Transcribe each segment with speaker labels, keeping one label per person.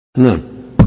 Speaker 1: نعم.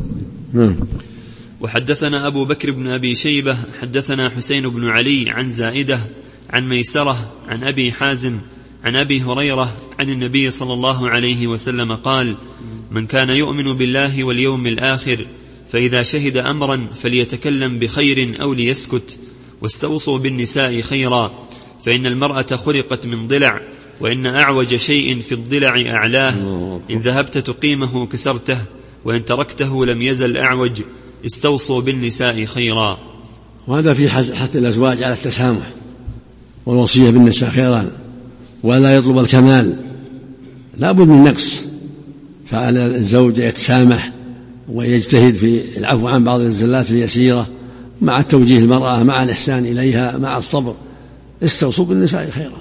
Speaker 2: وحدثنا أبو بكر بن أبي شيبة حدثنا حسين بن علي عن زائدة عن ميسرة عن أبي حازم عن أبي هريرة عن النبي صلى الله عليه وسلم قال: من كان يؤمن بالله واليوم الآخر فإذا شهد أمرا فليتكلم بخير أو ليسكت، واستوصوا بالنساء خيرا، فإن المرأة خلقت من ضلع، وإن أعوج شيء في الضلع أعلاه، إن ذهبت تقيمه كسرته، وإن تركته لم يزل أعوج، استوصوا بالنساء خيرا.
Speaker 1: وهذا في حث الأزواج على التسامح والوصية بالنساء خيرا، ولا يطلب الكمال، لا بد من نقص، فعلى الزوج يتسامح ويجتهد في العفو عن بعض الزلات اليسيرة مع توجيه المرأة، مع الإحسان إليها، مع الصبر. استوصوا بالنساء خيرا،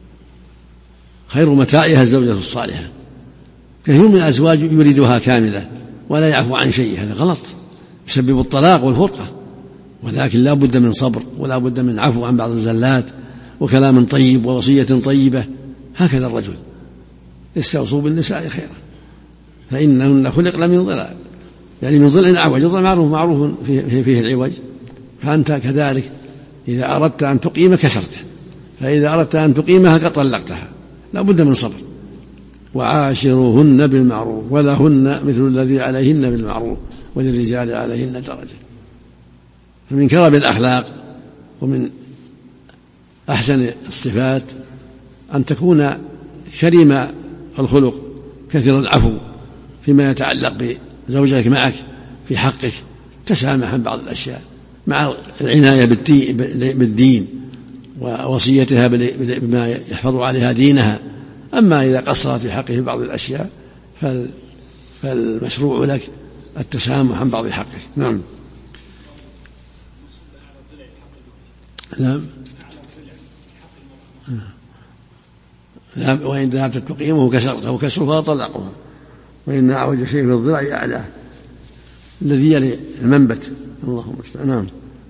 Speaker 1: خير متاعها الزوجة الصالحة. كثير من الأزواج يريدها كاملة ولا يعفو عن شيء، هذا غلط، يسبب الطلاق والفرقة. ولكن لا بد من صبر، ولا بد من عفو عن بعض الزلات، وكلام طيب، ووصية طيبة. هكذا الرجل. استوصوا بالنساء خيرا فإنهن خلقن من ضلع، يعني من ضلع أعوج. الضلع معروف فيه العوج، فأنت كذلك إذا أردت أن تقيم كسرته، فإذا أردت أن تقيمها قد طلقتها. لا بد من صبر. وعاشروهن بالمعروف ولهن مثل الذي عليهن بالمعروف وللرجال عليهن درجة. فمن كرم الأخلاق ومن أحسن الصفات أن تكون كريم الخلق كثير العفو فيما يتعلق بزوجك معك في حقك، تسامح عن بعض الأشياء مع العناية بالدين ووصيتها بما يحفظ عليها دينها. أما إذا قصرت في حقه بعض الأشياء فالمشروع لك التسامح عن بعض حقه. نعم. وإن ذهبت تقيمه كسرته كسره فطلقها، وإن أعوج شيء في الضلع أعلاه الذي يلي المنبت. اللهم استعان. نعم.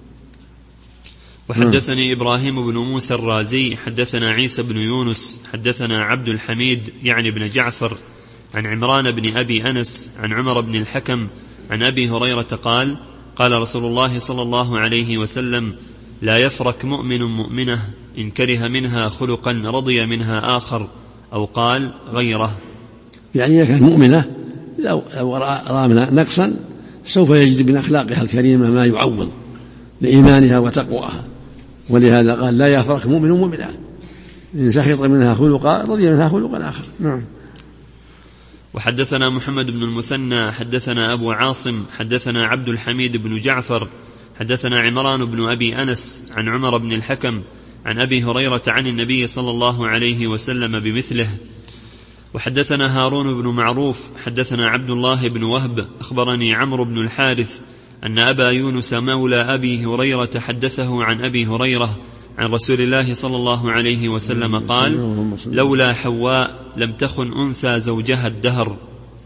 Speaker 2: وحدثني إبراهيم بن موسى الرازي حدثنا عيسى بن يونس حدثنا عبد الحميد يعني بن جعفر عن عمران بن أبي أنس عن عمر بن الحكم عن أبي هريرة قال: قال رسول الله صلى الله عليه وسلم: لا يفرك مؤمن مؤمنة إن كره منها خلقا رضي منها آخر، أو قال غيره.
Speaker 1: يعني إذا كانت مؤمنة لو رأى منها نقصا سوف يجد من أخلاقها الكريمة ما يعوض لإيمانها وتقواها. ولهذا قال: لا يفرق مؤمن مؤمنة إن سخط منها خلقا رضي منها خلقا آخر. نعم.
Speaker 2: وحدثنا محمد بن المثنى حدثنا أبو عاصم حدثنا عبد الحميد بن جعفر حدثنا عمران بن أبي أنس عن عمر بن الحكم عن أبي هريرة عن النبي صلى الله عليه وسلم بمثله. وحدثنا هارون بن معروف حدثنا عبد الله بن وهب أخبرني عمرو بن الحارث أن أبا يونس مولى أبي هريرة حدثه عن أبي هريرة عن رسول الله صلى الله عليه وسلم قال: لولا حواء لم تخن أنثى زوجها الدهر.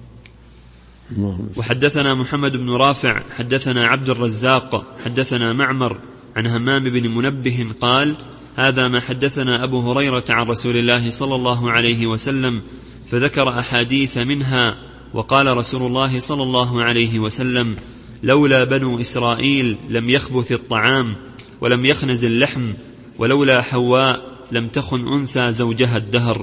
Speaker 2: وحدثنا محمد بن رافع حدثنا عبد الرزاق حدثنا معمر عن همام بن منبه قال: هذا ما حدثنا أبو هريرة عن رسول الله صلى الله عليه وسلم، فذكر أحاديث منها، وقال رسول الله صلى الله عليه وسلم: لولا بنو إسرائيل لم يخبث الطعام ولم يخنز اللحم، ولولا حواء لم تخن أنثى زوجها الدهر.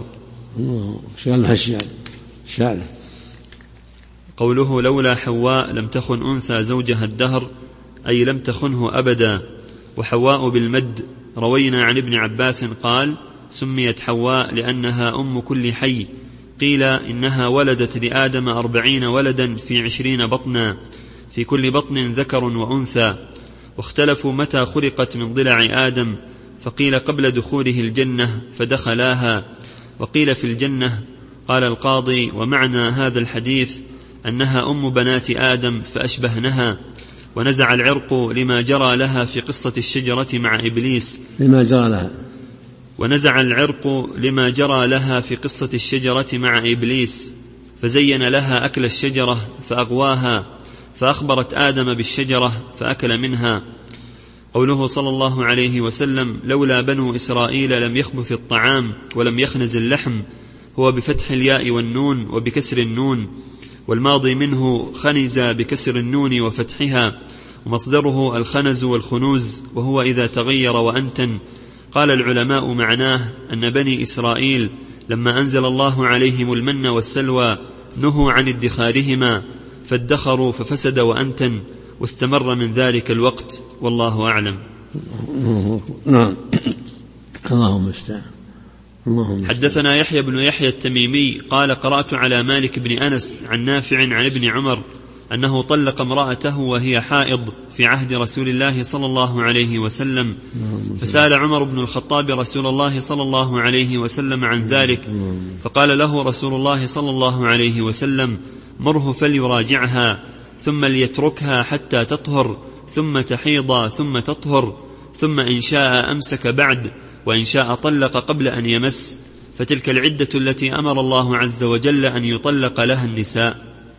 Speaker 2: قوله لولا حواء لم تخن أنثى زوجها الدهر أي لم تخنه أبدا. وحواء بالمد. روينا عن ابن عباس قال: سميت حواء لأنها أم كل حي. قيل إنها ولدت لآدم 40 ولدا في 20 بطنا، في كل بطن ذكر وأنثى. واختلفوا متى خلقت من ضلع آدم، فقيل قبل دخوله الجنة فدخلاها، وقيل في الجنة. قال القاضي: ومعنى هذا الحديث أنها أم بنات آدم فأشبهنها. ونزع العرق لما جرى لها في قصة الشجرة مع إبليس ونزع العرق لما جرى لها في قصة الشجرة مع إبليس، فزين لها أكل الشجرة فأغواها، فأخبرت آدم بالشجرة فأكل منها. قوله صلى الله عليه وسلم: لولا بنو إسرائيل لم يخبث الطعام ولم يخنز اللحم، هو بفتح الياء والنون وبكسر النون. والماضي منه خنز بكسر النون وفتحها، ومصدره الخنز والخنوز، وهو إذا تغير وأنتن. قال العلماء معناه أن بني إسرائيل لما أنزل الله عليهم المن والسلوى نهوا عن ادخارهما، فادخروا ففسد وأنتن، واستمر من ذلك الوقت، والله أعلم.
Speaker 1: نعم. اللهم استعان.
Speaker 2: حدثنا يحيى بن يحيى التميمي قال قرأت على مالك بن أنس عن نافع عن ابن عمر أنه طلق امرأته وهي حائض في عهد رسول الله صلى الله عليه وسلم، فسأل عمر بن الخطاب رسول الله صلى الله عليه وسلم عن ذلك، فقال له رسول الله صلى الله عليه وسلم: مره فليراجعها، ثم ليتركها حتى تطهر، ثم تحيض، ثم تطهر، ثم إن شاء أمسك بعد، وإن شاء طلق قبل أن يمس، فتلك العدة التي أمر الله عز وجل أن يطلق لها النساء.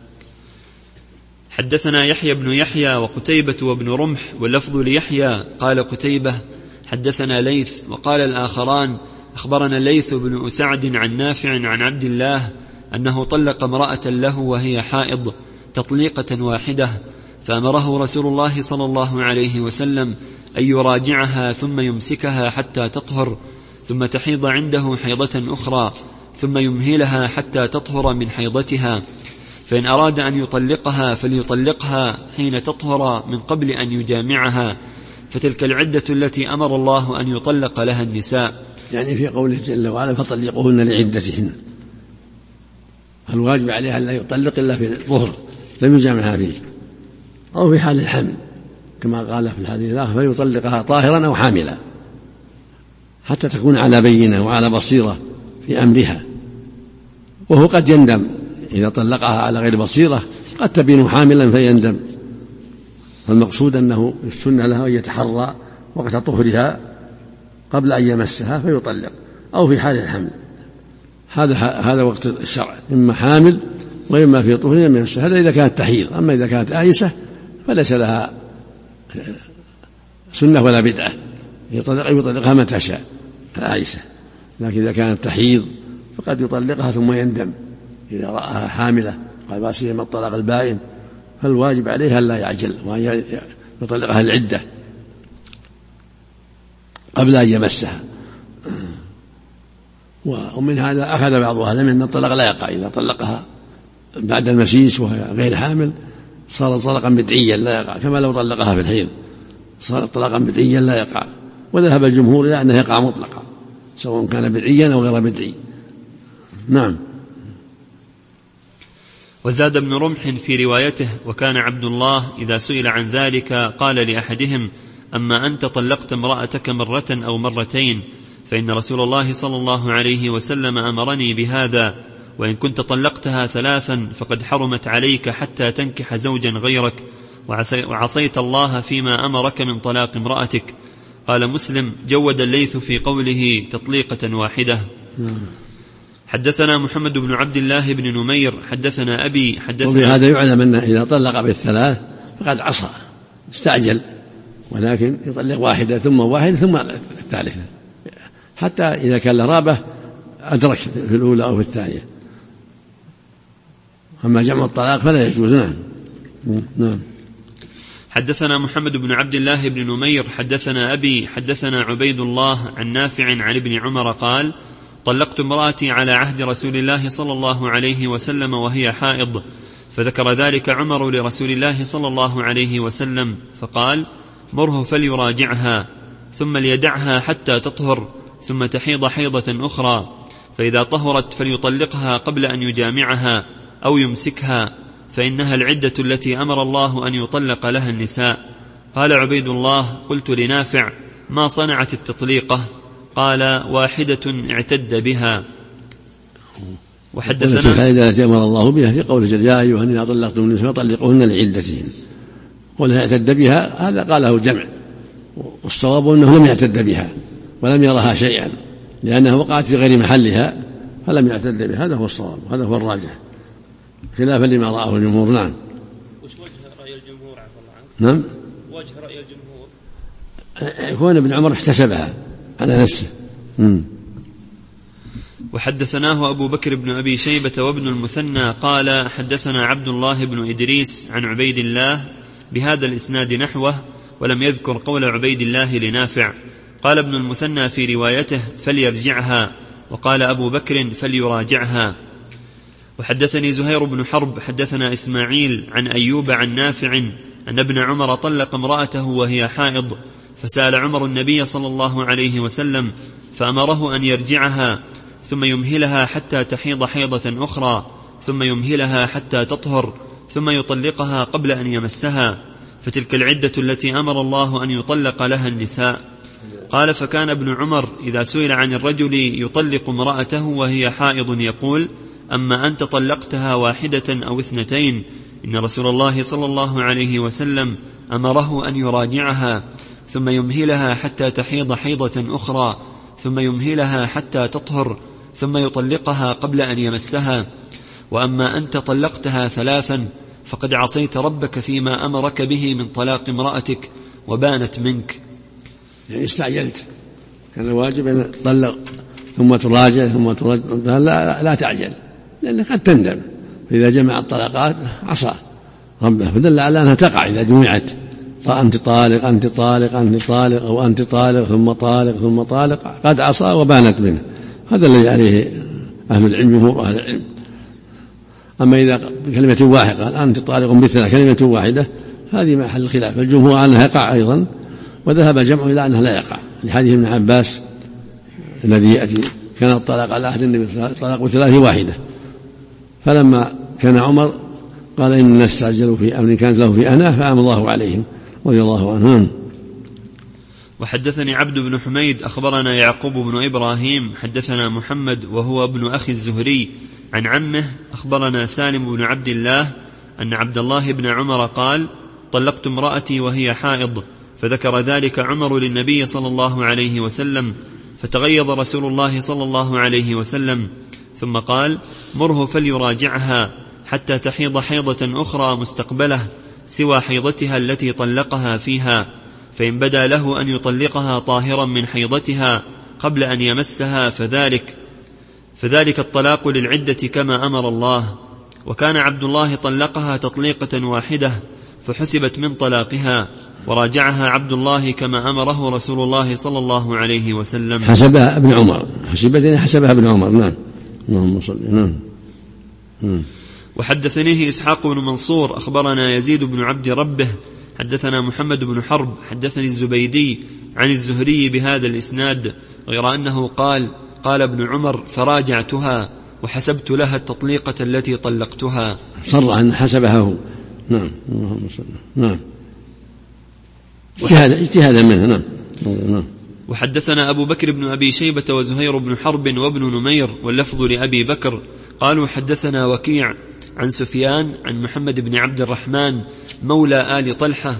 Speaker 2: حدثنا يحيى بن يحيى وقتيبة وابن رمح، واللفظ ليحيى قال قتيبة حدثنا ليث، وقال الآخران أخبرنا ليث بن أسعد عن نافع عن عبد الله أنه طلق امرأة له وهي حائض تطليقة واحدة، فأمره رسول الله صلى الله عليه وسلم أن يراجعها ثم يمسكها حتى تطهر، ثم تحيض عنده حيضة أخرى، ثم يمهلها حتى تطهر من حيضتها، فإن أراد أن يطلقها فليطلقها حين تطهر من قبل أن يجامعها، فتلك العدة التي أمر الله أن يطلق لها النساء.
Speaker 1: يعني في قوله جل وعلا: فطلقوهن لعدتهن، الواجب عليها أن لا يطلق إلا في الظهر لم يجامعها فيه، أو في حال الحمل كما قال في الحديث الآخر: فيطلقها طاهرا أو حاملا، حتى تكون على بينة وعلى بصيرة في أمرها. وهو قد يندم إذا طلقها على غير بصيرة، قد تبين حاملا فيندم. فالمقصود أنه السنة له أن يتحرى وقت طهرها قبل أن يمسها فيطلق، أو في حال الحمل. هذا وقت الشرع، إما حامل وإما في طهر يمسها، هذا إذا كانت تحيض. أما إذا كانت آيسة فليس لها سنة ولا بدعة، يطلقها متى شاء آيسة. لكن إذا كانت تحيض فقد يطلقها ثم يندم إذا رأها حاملة، قال: ما سيما الطلاق البائن. فالواجب عليها ألا يعجل وأن يطلقها العدة قبل أن يمسها. ومن هذا أخذ بعض أهل العلم أن الطلاق لا يقع إذا طلقها بعد المسيس وهي غير حامل، صار طلاقا بدعيا لا يقع، كما لو طلقها في الحيض صار طلاقا بدعيا لا يقع. وذهب الجمهور إلى أنه يقع مطلقا سواء كان بدعيا أو غير بدعي. نعم.
Speaker 2: وزاد ابن رمح في روايته: وكان عبد الله إذا سئل عن ذلك قال لأحدهم: أما أنت طلقت امرأتك مرة أو مرتين، فإن رسول الله صلى الله عليه وسلم أمرني بهذا، وإن كنت طلقتها 3 فقد حرمت عليك حتى تنكح زوجا غيرك، وعصيت الله فيما أمرك من طلاق امرأتك. قال مسلم: جود الليث في قوله تطليقة واحدة. حدثنا محمد بن عبد الله بن نمير حدثنا أبي حدثنا.
Speaker 1: وبهذا يعلم أنه إذا طلق بال3 فقد عصى، استعجل، ولكن يطلق واحدة ثم واحدة ثم الثالثة، حتى إذا كان لرابة أدرك في الأولى أو في الثانية. أما جمع الطلاق فلا يجوز. نعم.
Speaker 2: حدثنا محمد بن عبد الله بن نمير حدثنا أبي حدثنا عبيد الله عن نافع عن ابن عمر قال: طلقت امرأتي على عهد رسول الله صلى الله عليه وسلم وهي حائض، فذكر ذلك عمر لرسول الله صلى الله عليه وسلم فقال: مره فليراجعها، ثم ليدعها حتى تطهر، ثم تحيض حيضة أخرى، فإذا طهرت فليطلقها قبل أن يجامعها أو يمسكها، فإنها العدة التي أمر الله أن يطلق لها النساء. قال عبيد الله: قلت لنافع: ما صنعت التطليقة؟ قال: واحدة اعتد بها.
Speaker 1: وحدثنا الفائدة التي أمر الله بها في قوله جل: يا أيها الذين طلقتم النساء فطلقوهن لعدتهن. قوله اعتد بها هذا قاله الجمع، والصواب أنه لم يعتد بها ولم يرها شيئا، لأنها وقعت في غير محلها فلم يعتد بها. هذا هو الصواب، هذا هو الراجح، خلافا لما رآه الجمهور. نعم.
Speaker 2: وش وجه رأي الجمهور عفوا الله عنك؟
Speaker 1: نعم.
Speaker 2: وجه رأي الجمهور
Speaker 1: يكون ابن عمر احتسبها على نفسه.
Speaker 2: وحدثناه أبو بكر بن أبي شيبة وابن المثنى قال حدثنا عبد الله بن إدريس عن عبيد الله بهذا الإسناد نحوه، ولم يذكر قول عبيد الله لنافع. قال ابن المثنى في روايته فليرجعها، وقال أبو بكر فليراجعها. وحدثني زهير بن حرب حدثنا إسماعيل عن أيوب عن نافع أن ابن عمر طلق امرأته وهي حائض، فسأل عمر النبي صلى الله عليه وسلم فأمره أن يرجعها ثم يمهلها حتى تحيض حيضة أخرى، ثم يمهلها حتى تطهر، ثم يطلقها قبل أن يمسها، فتلك العدة التي أمر الله أن يطلق لها النساء. قال فكان ابن عمر إذا سئل عن الرجل يطلق امرأته وهي حائض يقول أما أنت طلقتها واحدة أو اثنتين، إن رسول الله صلى الله عليه وسلم أمره أن يراجعها ثم يمهلها حتى تحيض حيضة أخرى، ثم يمهلها حتى تطهر، ثم يطلقها قبل أن يمسها. وأما أنت طلقتها ثلاثا فقد عصيت ربك فيما أمرك به من طلاق امرأتك وبانت منك.
Speaker 1: يعني استعجلت، كان الواجب أن تطلق ثم تراجع ثم تراجع، لا تعجل، لأن قد تندم. فإذا جمع الطلقات عصى ربه، فدل على أنها تقع إذا جمعت، أنت طالق أنت طالق أنت طالق، أو أنت طالق ثم طالق ثم طالق، قد عصى وبانت منه. هذا الذي عليه أهل العلم، جمهور أهل العلم. أما إذا بكلمة واحدة قال أنت طالق مثل كلمة واحدة، هذه محل الخلاف. فالجمهور على أنها يقع أيضا، وذهب جمع إلى أنها لا يقع، لحديث ابن عباس الذي يأتي كان الطلاق على عهد النبي طلاق بثلاث واحدة، فلما كان عمر قال إن الناس استعجلوا في أمر كانت له في أناه فأمر الله عليهم رضي الله عنهم.
Speaker 2: وحدثني عبد بن حميد أخبرنا يعقوب بن إبراهيم حدثنا محمد وهو ابن أخي الزهري عن عمه أخبرنا سالم بن عبد الله أن عبد الله بن عمر قال طلقت امرأتي وهي حائض، فذكر ذلك عمر للنبي صلى الله عليه وسلم، فتغيظ رسول الله صلى الله عليه وسلم، ثم قال مره فليراجعها حتى تحيض حيضة أخرى مستقبله سوى حيضتها التي طلقها فيها، فإن بدا له أن يطلقها طاهرا من حيضتها قبل أن يمسها فذلك الطلاق للعدة كما أمر الله. وكان عبد الله طلقها تطليقة واحدة فحسبت من طلاقها، وراجعها عبد الله كما أمره رسول الله صلى الله عليه وسلم.
Speaker 1: حسبها ابن عمر، حسبها ابن عمر. نعم. اللهم صل. نعم.
Speaker 2: وحدثنيه إسحاق بن منصور أخبرنا يزيد بن عبد ربه حدثنا محمد بن حرب حدثني الزبيدي عن الزهري بهذا الإسناد، غير أنه قال ابن عمر فراجعتها وحسبت لها التطليقة التي طلقتها.
Speaker 1: صرح أن حسبها هو. نعم. اللهم صل. نعم. اجتهادا منه. نعم.
Speaker 2: وحدثنا أبو بكر بن أبي شيبة وزهير بن حرب وابن نمير واللفظ لأبي بكر قالوا حدثنا وكيع عن سفيان عن محمد بن عبد الرحمن مولى آل طلحة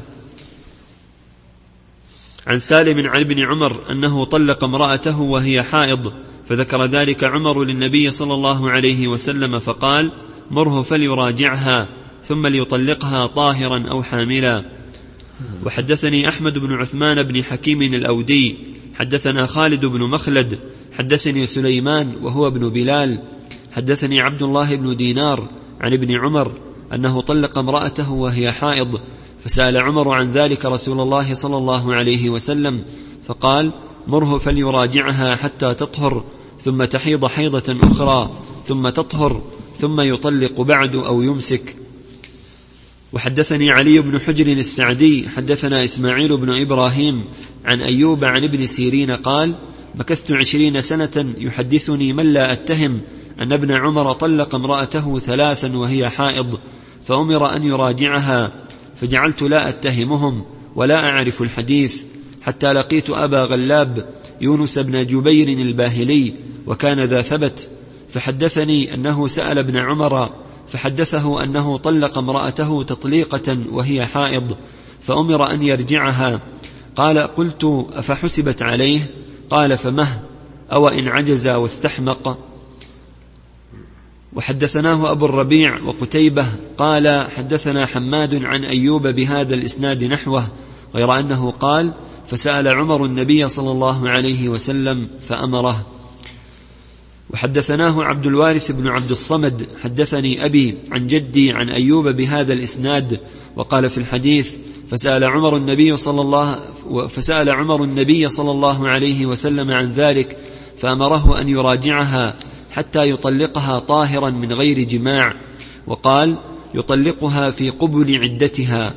Speaker 2: عن سالم عن ابن عمر أنه طلق امرأته وهي حائض، فذكر ذلك عمر للنبي صلى الله عليه وسلم فقال مره فليراجعها ثم ليطلقها طاهرا أو حاملا. وحدثني أحمد بن عثمان بن حكيم الأودي حدثنا خالد بن مخلد حدثني سليمان وهو ابن بلال حدثني عبد الله بن دينار عن ابن عمر أنه طلق امرأته وهي حائض، فسأل عمر عن ذلك رسول الله صلى الله عليه وسلم فقال مره فليراجعها حتى تطهر ثم تحيض حيضة أخرى ثم تطهر ثم يطلق بعد أو يمسك. وحدثني علي بن حجر السعدي حدثنا إسماعيل بن إبراهيم عن أيوب عن ابن سيرين قال مكثت 20 سنة يحدثني من لا أتهم أن ابن عمر طلق امرأته 3 وهي حائض، فأمر أن يراجعها، فجعلت لا أتهمهم ولا أعرف الحديث حتى لقيت أبا غلاب يونس بن جبير الباهلي وكان ذا ثبت، فحدثني أنه سأل ابن عمر فحدثه أنه طلق امرأته تطليقة وهي حائض، فأمر أن يرجعها. قال قلت أفحسبت عليه؟ قال فمه أو إن عجز واستحمق. وحدثناه أبو الربيع وقتيبة قال حدثنا حماد عن أيوب بهذا الإسناد نحوه، غير أنه قال فسأل عمر النبي صلى الله عليه وسلم فأمره. وحدثناه عبد الوارث بن عبد الصمد حدثني أبي عن جدي عن أيوب بهذا الإسناد. وقال في الحديث: فسأل عمر النبي صلى الله عليه وسلم عن ذلك فأمره أن يراجعها حتى يطلقها طاهرا من غير جماع، وقال: يطلقها في قبل عدتها.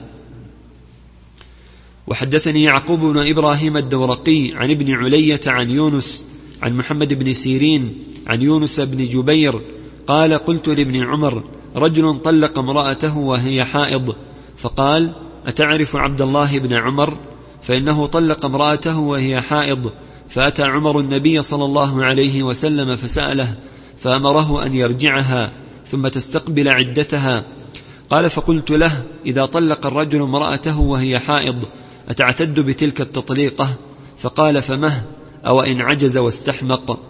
Speaker 2: وحدثني يعقوب بن إبراهيم الدورقي عن ابن علية عن يونس عن محمد بن سيرين عن يونس بن جبير قال: قلت لابن عمر: رجل طلق امرأته وهي حائض، فقال: أتعرف عبد الله بن عمر؟ فإنه طلق امرأته وهي حائض، فأتى عمر النبي صلى الله عليه وسلم فسأله فأمره أن يرجعها ثم تستقبل عدتها. قال: فقلت له: إذا طلق الرجل امرأته وهي حائض أتعتد بتلك التطليقة؟ فقال: فمه، أو إن عجز واستحمق.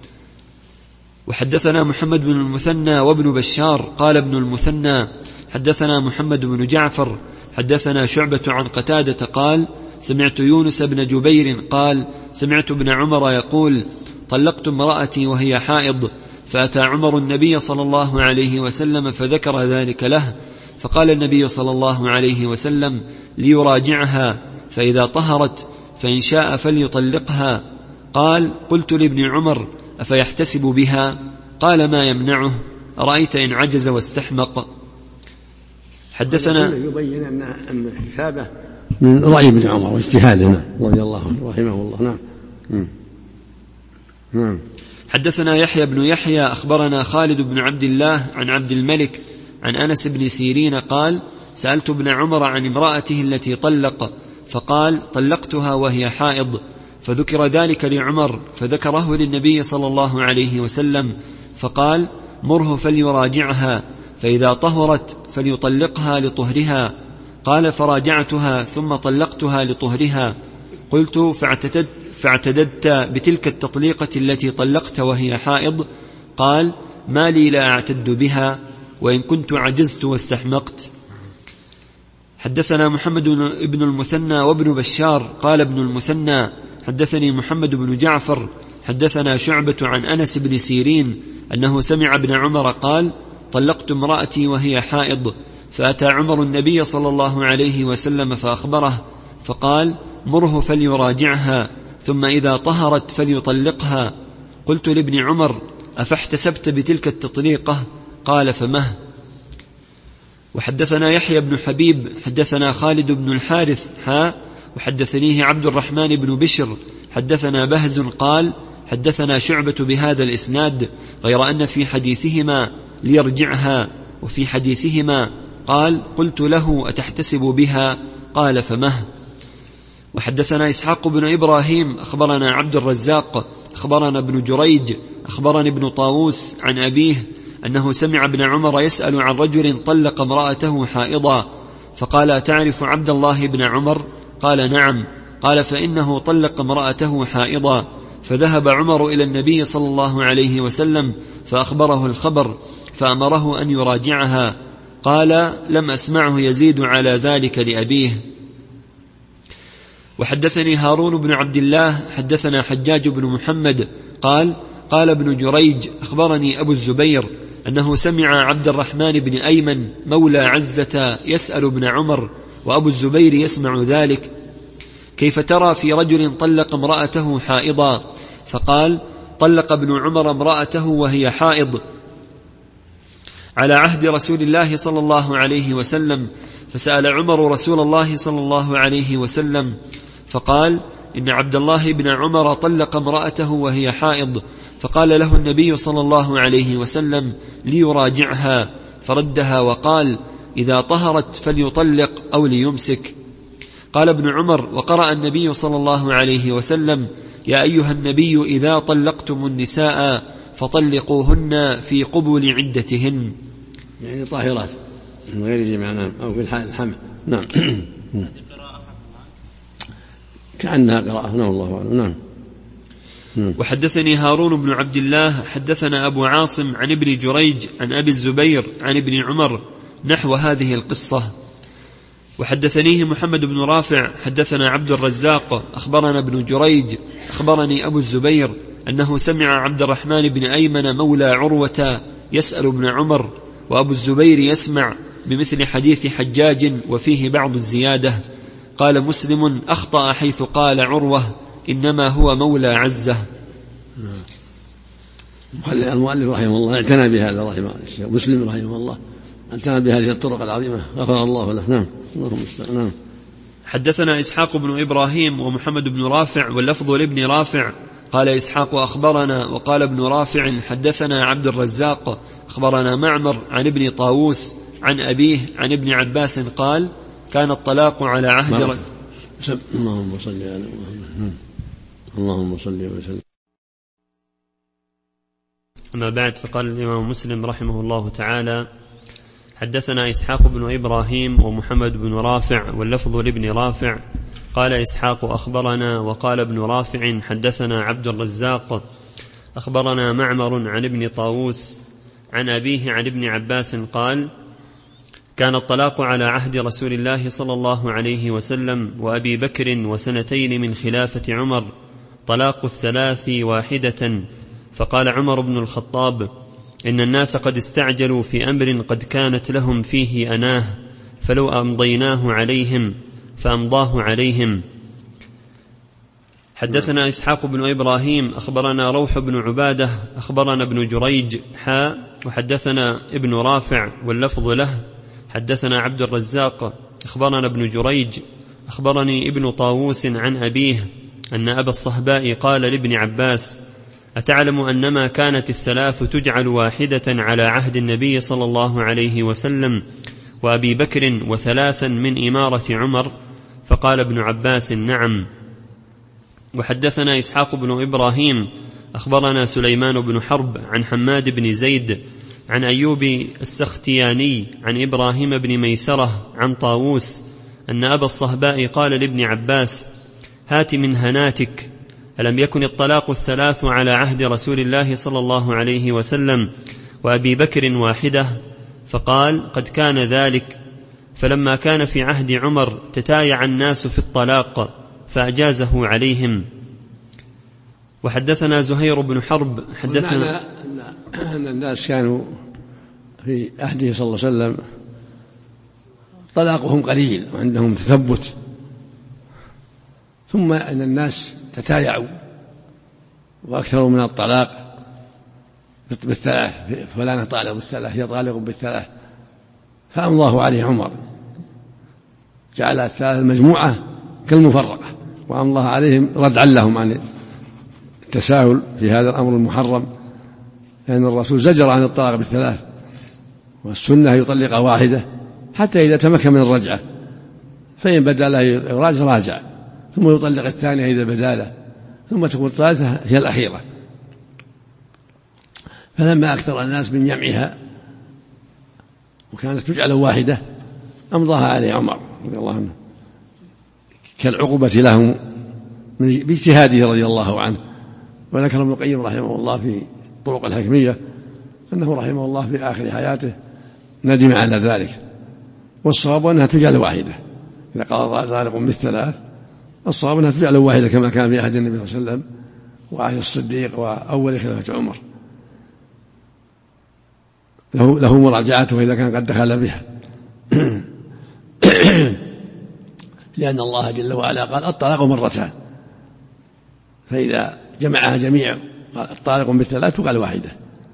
Speaker 2: وحدثنا محمد بن المثنى وابن بشار قال ابن المثنى: حدثنا محمد بن جعفر حدثنا شعبة عن قتادة قال: سمعت يونس بن جبير قال: سمعت ابن عمر يقول: طلقت امرأتي وهي حائض، فأتى عمر النبي صلى الله عليه وسلم فذكر ذلك له، فقال النبي صلى الله عليه وسلم: ليراجعها فإذا طهرت فإن شاء فليطلقها. قال: قلت لابن عمر: أفيحتسب بها؟ قال: ما يمنعه، أرأيت إن عجز واستحمق. حدثنا
Speaker 1: يبين أن احتسابه من رأي ابن عمر واجتهاده رضي الله عنه رحمه الله. نعم.
Speaker 2: حدثنا يحيى بن يحيى أخبرنا خالد بن عبد الله عن عبد الملك عن أنس بن سيرين قال: سألت ابن عمر عن امرأته التي طلق، فقال: طلقتها وهي حائض، فذكر ذلك لعمر فذكره للنبي صلى الله عليه وسلم، فقال: مره فليراجعها فإذا طهرت فليطلقها لطهرها. قال: فراجعتها ثم طلقتها لطهرها. قلت: فاعتددت بتلك التطليقة التي طلقت وهي حائض؟ قال: ما لي لا أعتد بها، وإن كنت عجزت واستحمقت. حدثنا محمد بن المثنى وابن بشار قال ابن المثنى: حدثني محمد بن جعفر حدثنا شعبة عن أنس بن سيرين أنه سمع ابن عمر قال: طلقت امرأتي وهي حائض، فأتى عمر النبي صلى الله عليه وسلم فأخبره، فقال: مره فليراجعها ثم إذا طهرت فليطلقها. قلت لابن عمر: أفاحتسبت بتلك التطليقة؟ قال: فمه. وحدثنا يحيى بن حبيب حدثنا خالد بن الحارث وحدثنيه عبد الرحمن بن بشر حدثنا بهز قال: حدثنا شعبة بهذا الإسناد، غير أن في حديثهما ليرجعها، وفي حديثهما قال: قلت له: أتحتسب بها؟ قال: فمه. وحدثنا إسحاق بن إبراهيم أخبرنا عبد الرزاق أخبرنا ابن جريج أخبرني ابن طاووس عن أبيه أنه سمع ابن عمر يسأل عن رجل طلق امرأته حائضا، فقال: أتعرف عبد الله بن عمر؟ قال: نعم. قال: فإنه طلق امرأته حائضا، فذهب عمر إلى النبي صلى الله عليه وسلم فأخبره الخبر فأمره أن يراجعها. قال: لم أسمعه يزيد على ذلك لأبيه. وحدثني هارون بن عبد الله حدثنا حجاج بن محمد قال: قال ابن جريج أخبرني أبو الزبير أنه سمع عبد الرحمن بن أيمن مولى عزة يسأل ابن عمر وأبو الزبير يسمع ذلك: كيف ترى في رجل طلق امرأته حائضا؟ فقال: طلق ابن عمر امرأته وهي حائض على عهد رسول الله صلى الله عليه وسلم، فسأل عمر رسول الله صلى الله عليه وسلم فقال: إن عبد الله بن عمر طلق امرأته وهي حائض، فقال له النبي صلى الله عليه وسلم: ليراجعها، فردها وقال: إذا طهرت فليطلق أو ليمسك. قال ابن عمر: وقرأ النبي صلى الله عليه وسلم: يا أيها النبي إذا طلقتم النساء فطلقوهن في قبل عدتهن،
Speaker 1: يعني طاهرات من غير جماع أو في الحمل. نعم. كأنها قراءة. نعم، الله أعلم. نعم.
Speaker 2: وحدثني هارون بن عبد الله حدثنا أبو عاصم عن ابن جريج عن أبي الزبير عن ابن عمر نحو هذه القصة. وحدثنيه محمد بن رافع حدثنا عبد الرزاق أخبرنا ابن جريج أخبرني أبو الزبير أنه سمع عبد الرحمن بن أيمن مولى عروة يسأل ابن عمر، وأبو الزبير يسمع بمثل حديث حجاج وفيه بعض الزيادة. قال مسلم: أخطأ حيث قال عروة إنما هو مولى عزة.
Speaker 1: المؤلف رحمه الله اعتنى بهذا، رحمه الله مسلم رحمه الله اعتنى بهذه الطرق العظيمة، غفر الله له. نعم. اللهم استعان.
Speaker 2: حدثنا إسحاق بن إبراهيم ومحمد بن رافع، واللفظ لابن رافع. قال إسحاق: أخبرنا. وقال ابن رافع: حدثنا عبد الرزاق أخبرنا معمر عن ابن طاووس عن أبيه عن ابن عباس قال: كان الطلاق على عهد
Speaker 1: اللهم صل على محمد. اللهم صل وسلم.
Speaker 2: أما بعد، فقال الإمام مسلم رحمه الله تعالى: حدثنا إسحاق بن إبراهيم ومحمد بن رافع، واللفظ لابن رافع. قال إسحاق: أخبرنا. وقال ابن رافع: حدثنا عبد الرزاق أخبرنا معمر عن ابن طاووس عن أبيه عن ابن عباس قال: كان الطلاق على عهد رسول الله صلى الله عليه وسلم وأبي بكر وسنتين من خلافة عمر، طلاق الثلاث واحدة. فقال عمر بن الخطاب: إن الناس قد استعجلوا في أمر قد كانت لهم فيه أناه، فلو أمضيناه عليهم فأمضاه عليهم. حدثنا إسحاق بن إبراهيم أخبرنا روح بن عبادة أخبرنا ابن جريج وحدثنا ابن رافع، واللفظ له. حدثنا عبد الرزاق أخبرنا ابن جريج أخبرني ابن طاووس عن أبيه أن أبا الصهباء قال لابن عباس: أتعلم أنما كانت الثلاث تجعل واحدة على عهد النبي صلى الله عليه وسلم وأبي بكر وثلاثا من إمارة عمر؟ فقال ابن عباس: نعم. وحدثنا إسحاق بن إبراهيم أخبرنا سليمان بن حرب عن حماد بن زيد عن أيوب السختياني عن إبراهيم بن ميسرة عن طاووس أن أبا الصهباء قال لابن عباس: هات من هناتك، ألم يكن الطلاق الثلاث على عهد رسول الله صلى الله عليه وسلم وأبي بكر واحدة؟ فقال: قد كان ذلك، فلما كان في عهد عمر تتايع الناس في الطلاق فأجازه عليهم. وحدثنا زهير بن حرب حدثنا
Speaker 1: أن الناس كانوا في عهده صلى الله عليه وسلم طلاقهم قليل وعندهم تثبت، ثم أن الناس تتايعوا وأكثروا من الطلاق بالثلاث، فلان طالق بالثلاث، هي طالق بالثلاث، فأمضاه عليه عمر، جعل الثلاث المجموعة كالمفرقة، وأمضاه عليهم ردعا لهم عن التساهل في هذا الأمر المحرم، لأن الرسول زجر عن الطلاق بالثلاث، والسنة يطلق واحدة حتى إذا تمكن من الرجعة، فإن بدا له يراجع راجع، ثم يطلق الثانية إذا بدا له، ثم تكون الثالثة هي الأخيرة. فلما أكثر الناس من جمعها وكانت تجعل واحدة أمضاها عليه عمر رضي الله عنه كالعقوبة لهم باجتهاده رضي الله عنه. وذكر ابن القيم رحمه الله في طرق الحكمية أنه رحمه الله في آخر حياته ندم على ذلك، والصواب أنها تجعل واحدة، إذا قال طالق بالثلاث الصواب أنها تجعل واحدة كما كان في عهد النبي صلى الله عليه وسلم وعهد الصديق وأول خلافة عمر، له مراجعته إذا كان قد دخل بها لأن الله جل وعلا قال: الطلاق مرتان، فإذا جمعها جميع قال الطالق بالثلاث وقال واحدة.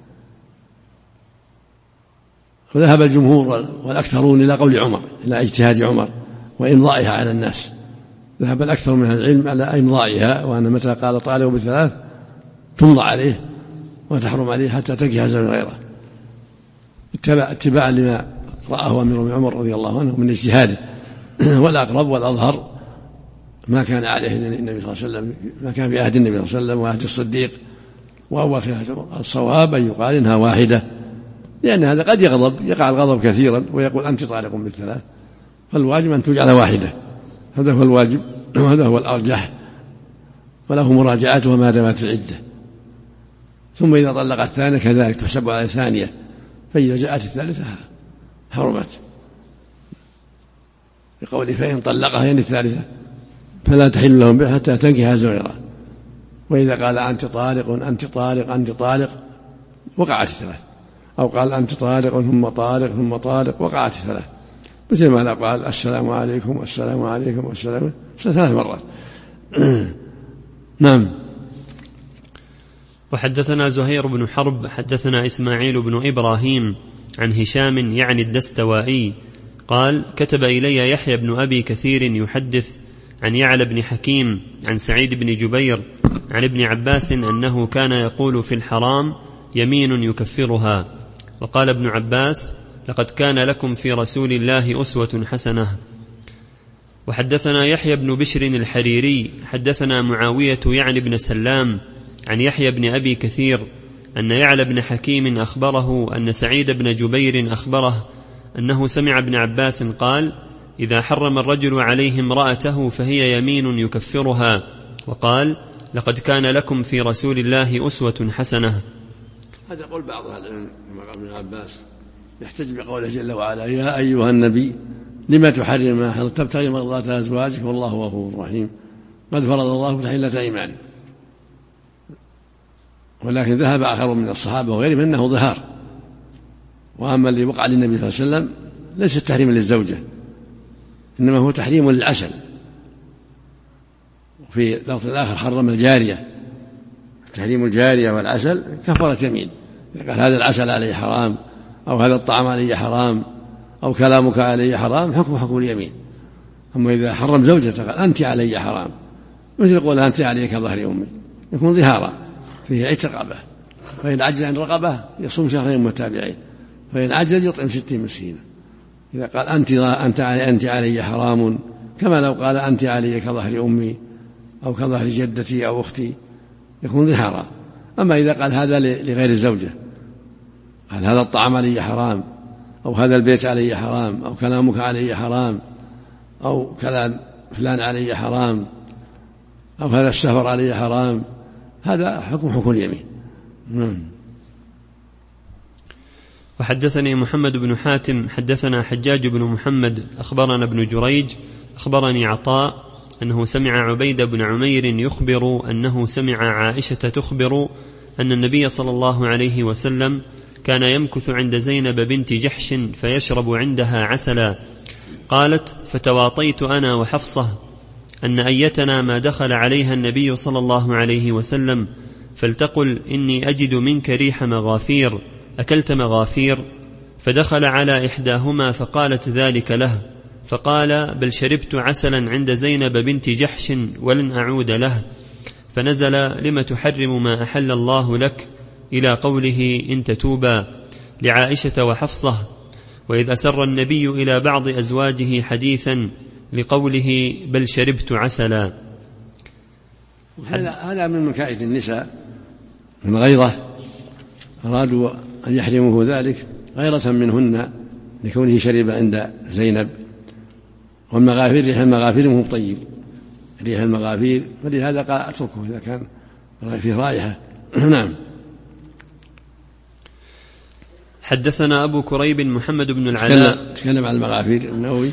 Speaker 1: وذهب الجمهور والأكثرون إلى قول عمر، إلى اجتهاد عمر وإمضائها على الناس، ذهب الأكثر من العلم على إمضائها، وأن متى قال طالق بالثلاث تمضى عليه وتحرم عليه حتى تنكح زوجا غيره، اتباعا لما رآه أمير عمر رضي الله عنه من اجتهاده. والأقرب والأظهر ما كان عليه النبي صلى الله عليه وسلم، ما كان في عهد النبي صلى الله عليه وسلم وعهد الصديق وأول خلافة. الصواب أن يقال إنها واحدة، لأن هذا قد يقع الغضب كثيرا ويقول أنت طالق بالثلاث، فالواجب أن تجعل واحدة، هذا هو الواجب وهذا هو الأرجح، وله مراجعتها ما دامت العدة. ثم إذا طلق الثانية كذلك تحسب على ثانية، فإذا جاءت الثالثة حرمت، بقوله: فإن طلقها يعني الثالثة فلا تحل لهم بها حتى تنكح زوجها. وإذا قال أنت طالق أنت طالق أنت طالق وقعت الثلاث، أو قال أنت طالق ثم طالق ثم طالق وقعت الثلاث، مثل ما لو قال السلام عليكم السلام عليكم السلام 3 مرات. نعم.
Speaker 2: وحدثنا زهير بن حرب حدثنا إسماعيل بن إبراهيم عن هشام يعني الدستوائي قال كتب إلي يحيى بن أبي كثير يحدث عن يعلى بن حكيم عن سعيد بن جبير عن ابن عباس أنه كان يقول في الحرام يمين يكفرها. وقال ابن عباس لقد كان لكم في رسول الله أسوة حسنة. وحدثنا يحيى بن بشر الحريري حدثنا معاوية يعني بن سلام عن يحيى بن أبي كثير أن يعلى بن حكيم أخبره أن سعيد بن جبير أخبره أنه سمع ابن عباس قال إذا حرم الرجل عليه امرأته فهي يمين يكفرها. وقال لقد كان لكم في رسول الله أسوة حسنة.
Speaker 1: هذا قول بعض أهل العلم كما قال ابن عباس يحتج بقوله جل وعلا يا أيها النبي لما تحرم ما حرم تبتغي مرضات أزواجك والله غفور رحيم قد فرض الله تحلة أيمانك. ولكن ذهب آخر من الصحابة وغيرهم أنه ظهار، وأما اللي وقع للنبي صلى الله عليه وسلم ليس تحريما للزوجة إنما هو تحريم للعسل. وفي لفظ الآخر حرم الجارية، تحريم الجارية والعسل كفارة يمين. إذا قال هذا العسل عليه حرام أو هذا الطعام عليه حرام أو كلامك عليه حرام حكم اليمين. أما إذا حرم زوجته قال أنت علي حرام مثل يقول أنت علي كظهر أمي يكون ظهارا فيه عتق رقبة، فإن عجز عن رقبة يصوم 2 شهرين متتابعين، فإن عجز يطعم 60 مسكينا. إذا قال أنت علي حرام كما لو قال أنت علي كظهر أمي أو كظهر جدتي أو أختي يكون ظهارا. أما إذا قال هذا لغير الزوجة قال هذا الطعام علي حرام أو هذا البيت علي حرام أو كلامك علي حرام أو كلام فلان علي حرام أو هذا السفر علي حرام هذا حكم اليمين.
Speaker 2: وحدثني محمد بن حاتم حدثنا حجاج بن محمد أخبرنا ابن جريج أخبرني عطاء أنه سمع عبيد بن عمير يخبر أنه سمع عائشة تخبر أن النبي صلى الله عليه وسلم كان يمكث عند زينب بنت جحش فيشرب عندها عسلا. قالت فتواطيت أنا وحفصة أن أيتنا ما دخل عليها النبي صلى الله عليه وسلم فلتقل إني أجد منك ريح مغافير أكلت مغافير؟ فدخل على إحداهما فقالت ذلك له، فقال بل شربت عسلا عند زينب بنت جحش ولن أعود له. فنزل لم تحرم ما أحل الله لك إلى قوله إن تتوبا لعائشة وحفصة. وإذ أسر النبي إلى بعض أزواجه حديثا لقوله بل شربت عسلا.
Speaker 1: هذا من مكائد النساء من غيرة، أرادوا أن يحرموه ذلك غيرة منهن لكونه شرب عند زينب. والمغافير ريح المغافير مو طيب، ريح المغافير، فلهذا قال أتركه إذا كان فيه رائحة. نعم.
Speaker 2: حدثنا أبو كريب محمد بن العلاء
Speaker 1: تكلم عن المغافير النووي.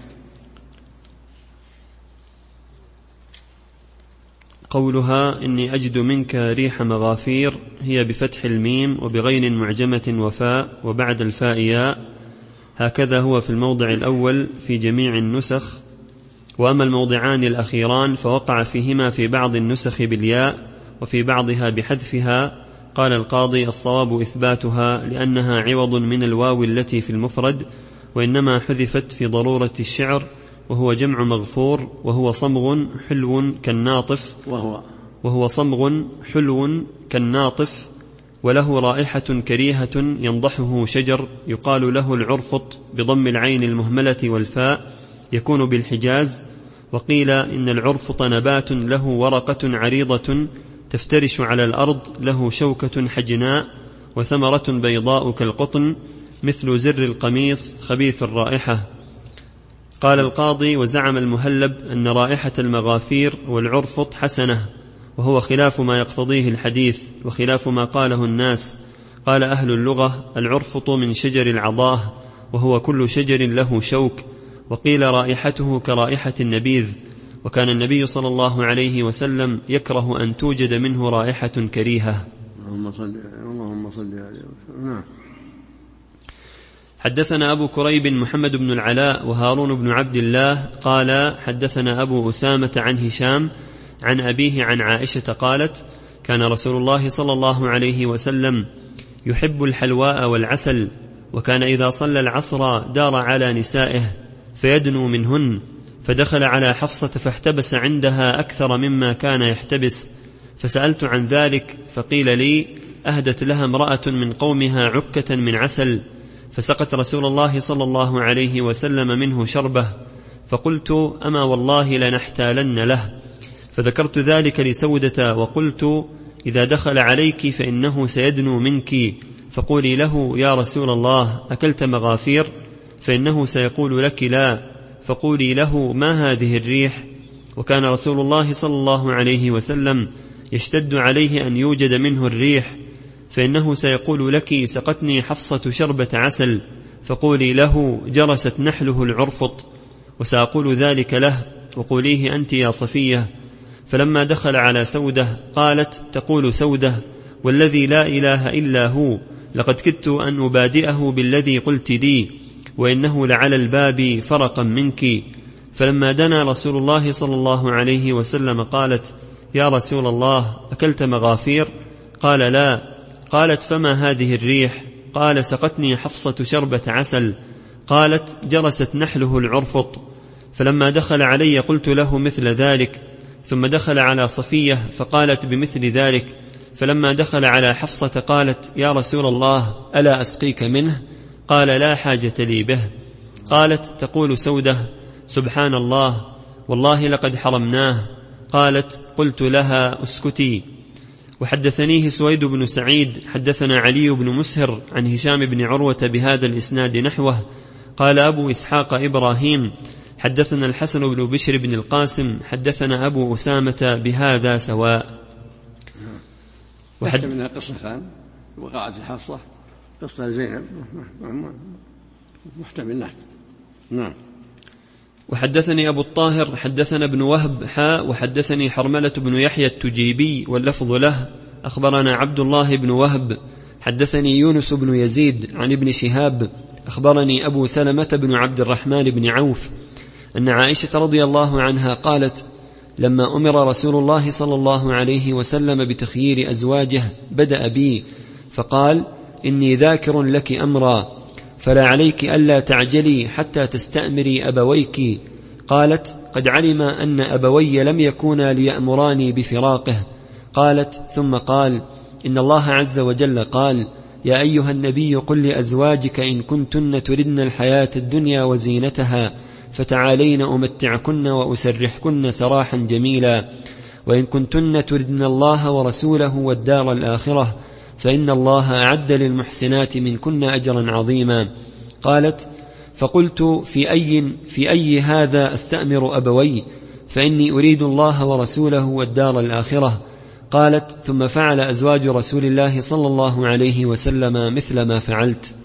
Speaker 2: قولها إني أجد منك ريح مغافير هي بفتح الميم وبغين معجمة وفاء وبعد الفاء ياء، هكذا هو في الموضع الأول في جميع النسخ. وأما الموضعان الأخيران فوقع فيهما في بعض النسخ بالياء وفي بعضها بحذفها. قال القاضي الصواب إثباتها لأنها عوض من الواو التي في المفرد، وإنما حذفت في ضرورة الشعر، وهو جمع مغفور وهو صمغ حلو كالناطف كالناطف وله رائحة كريهة ينضحه شجر يقال له العرفط بضم العين المهملة والفاء يكون بالحجاز. وقيل إن العرفط نبات له ورقة عريضة تفترش على الأرض له شوكة حجناء وثمرة بيضاء كالقطن مثل زر القميص خبيث الرائحة. قال القاضي وزعم المهلب أن رائحة المغافير والعرفط حسنة، وهو خلاف ما يقتضيه الحديث وخلاف ما قاله الناس. قال أهل اللغة العرفط من شجر العضاه وهو كل شجر له شوك، وقيل رائحته كرائحة النبيذ، وكان النبي صلى الله عليه وسلم يكره أن توجد منه رائحة كريهة.
Speaker 1: اللهم صل عليه. نعم.
Speaker 2: حدثنا أبو كريب محمد بن العلاء وهارون بن عبد الله قال حدثنا أبو أسامة عن هشام عن أبيه عن عائشة قالت كان رسول الله صلى الله عليه وسلم يحب الحلواء والعسل، وكان إذا صلى العصر دار على نسائه فيدنو منهن، فدخل على حفصة فاحتبس عندها أكثر مما كان يحتبس، فسألت عن ذلك فقيل لي أهدت لها امرأة من قومها عكة من عسل، فسقت رسول الله صلى الله عليه وسلم منه شربه، فقلت أما والله لنحتالن له، فذكرت ذلك لسودة وقلت إذا دخل عليك فإنه سيدنو منك، فقولي له يا رسول الله أكلت مغافير؟ فإنه سيقول لك لا، فقولي له ما هذه الريح؟ وكان رسول الله صلى الله عليه وسلم يشتد عليه أن يوجد منه الريح، فإنه سيقول لك سقتني حفصة شربة عسل، فقولي له جرست نحله العرفط، وسأقول ذلك له وقوليه أنت يا صفية. فلما دخل على سودة قالت تقول سودة والذي لا إله إلا هو لقد كدت أن أبادئه بالذي قلت لي، وإنه لعلى الباب فرقا منك. فلما دنا رسول الله صلى الله عليه وسلم قالت يا رسول الله أكلت مغافير؟ قال لا. قالت فما هذه الريح؟ قال سقتني حفصة شربة عسل. قالت جرست نحله العرفط. فلما دخل علي قلت له مثل ذلك، ثم دخل على صفية فقالت بمثل ذلك. فلما دخل على حفصة قالت يا رسول الله ألا أسقيك منه؟ قال لا حاجة لي به. قالت تقول سودة سبحان الله والله لقد حرمناه. قالت قلت لها اسكتي. وحدثنيه سويد بن سعيد حدثنا علي بن مسهر عن هشام بن عروة بهذا الإسناد نحوه. قال أبو إسحاق إبراهيم حدثنا الحسن بن بشر بن القاسم حدثنا أبو أسامة بهذا سواء.
Speaker 1: من قصة ثان وقعت الحفصة قصة زينب محتمل له. نعم.
Speaker 2: وحدثني أبو الطاهر حدثنا ابن وهب وحدثني حرملة بن يحيى التجيبي واللفظ له أخبرنا عبد الله بن وهب حدثني يونس بن يزيد عن ابن شهاب أخبرني أبو سلمة بن عبد الرحمن بن عوف أن عائشة رضي الله عنها قالت لما أمر رسول الله صلى الله عليه وسلم بتخيير أزواجه بدأ بي فقال إني ذاكر لك أمرا فلا عليك ألا تعجلي حتى تستأمري أبويك. قالت قد علم أن أبوي لم يكونا ليأمراني بفراقه. قالت ثم قال إن الله عز وجل قال يا أيها النبي قل لأزواجك إن كنتن تردن الحياة الدنيا وزينتها فتعالين أمتعكن وأسرحكن سراحا جميلا، وإن كنتن تردن الله ورسوله والدار الآخرة فإن الله أعد للمحسنات منكن أجرا عظيما. قالت فقلت في أي هذا أستأمر أبوي؟ فإني أريد الله ورسوله والدار الآخرة. قالت ثم فعل أزواج رسول الله صلى الله عليه وسلم مثل ما فعلت.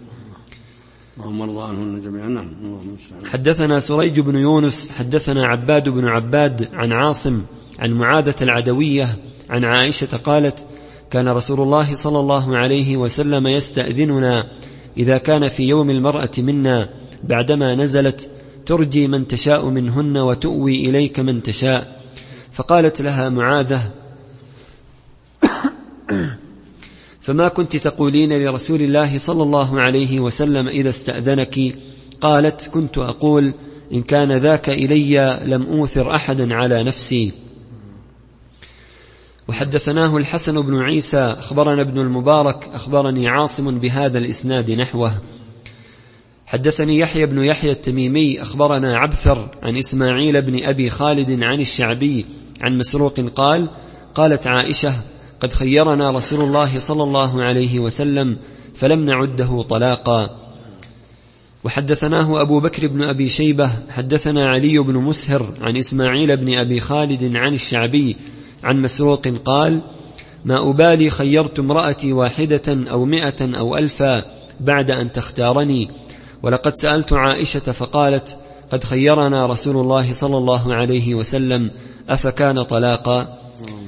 Speaker 2: حدثنا سريج بن يونس حدثنا عباد بن عباد عن عاصم عن معاذة العدوية عن عائشة قالت كان رسول الله صلى الله عليه وسلم يستأذننا إذا كان في يوم المرأة منا بعدما نزلت ترجي من تشاء منهن وتؤوي إليك من تشاء. فقالت لها معاذة فما كنت تقولين لرسول الله صلى الله عليه وسلم إذا استأذنك؟ قالت كنت أقول إن كان ذاك إلي لم أوثر أحدا على نفسي. وحدثناه الحسن بن عيسى أخبرنا ابن المبارك أخبرني عاصم بهذا الإسناد نحوه. حدثني يحيى بن يحيى التميمي أخبرنا عبثر عن إسماعيل بن أبي خالد عن الشعبي عن مسروق قال قالت عائشة قد خيرنا رسول الله صلى الله عليه وسلم فلم نعده طلاقا. وحدثناه أبو بكر بن أبي شيبة حدثنا علي بن مسهر عن إسماعيل بن أبي خالد عن الشعبي عن مسروق قال ما أبالي خيرت امرأتي 1 أو 100 أو 1000 بعد أن تختارني. ولقد سألت عائشة فقالت
Speaker 3: قد خيرنا رسول الله صلى الله عليه وسلم أفكان طلاقا؟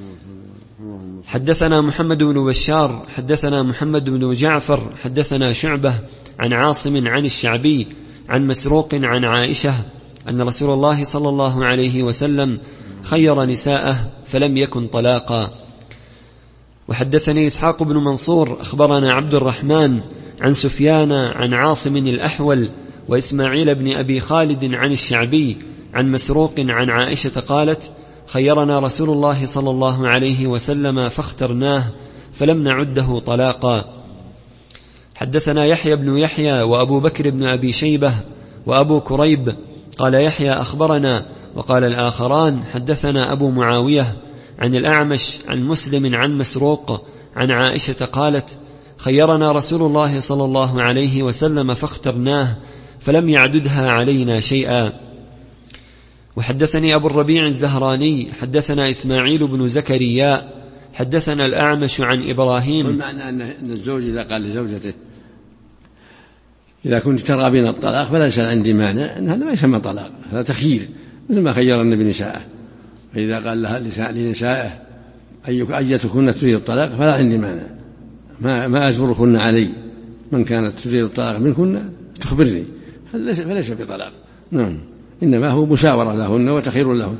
Speaker 3: حدثنا محمد بن بشار حدثنا محمد بن جعفر حدثنا شعبة عن عاصم عن الشعبي عن مسروق عن عائشة أن رسول الله صلى الله عليه وسلم خير نساءه فلم يكن طلاقا. وحدثني إسحاق بن منصور أخبرنا عبد الرحمن عن سفيان عن عاصم الأحول وإسماعيل بن أبي خالد عن الشعبي عن مسروق عن عائشة قالت خيرنا رسول الله صلى الله عليه وسلم فاخترناه فلم نعده طلاقا. حدثنا يحيى بن يحيى وأبو بكر بن أبي شيبة وأبو كريب قال يحيى أخبرنا وقال الآخران حدثنا أبو معاوية عن الأعمش عن مسلم عن مسروق عن عائشة قالت خيرنا رسول الله صلى الله عليه وسلم فاخترناه فلم يعددها علينا شيئا. وحدثني أبو الربيع الزهراني حدثنا إسماعيل بن زكريا حدثنا الأعمش عن إبراهيم.
Speaker 1: والمعنى أن الزوج إذا قال لزوجته إذا كنت ترغبين الطلاق فليس عندي مانع، أن هذا ما يسمى طلاق، هذا تخيير مثل ما خير النبي نساءه. فإذا قال لها لنسائه أيتكن تريد الطلاق فلا عندي مانع، ما أجبركن علي، من كانت تريد الطلاق منكن تخبرني، فليس بطلاق. نعم، إنما هو مشاورة لهن وتخير لهن.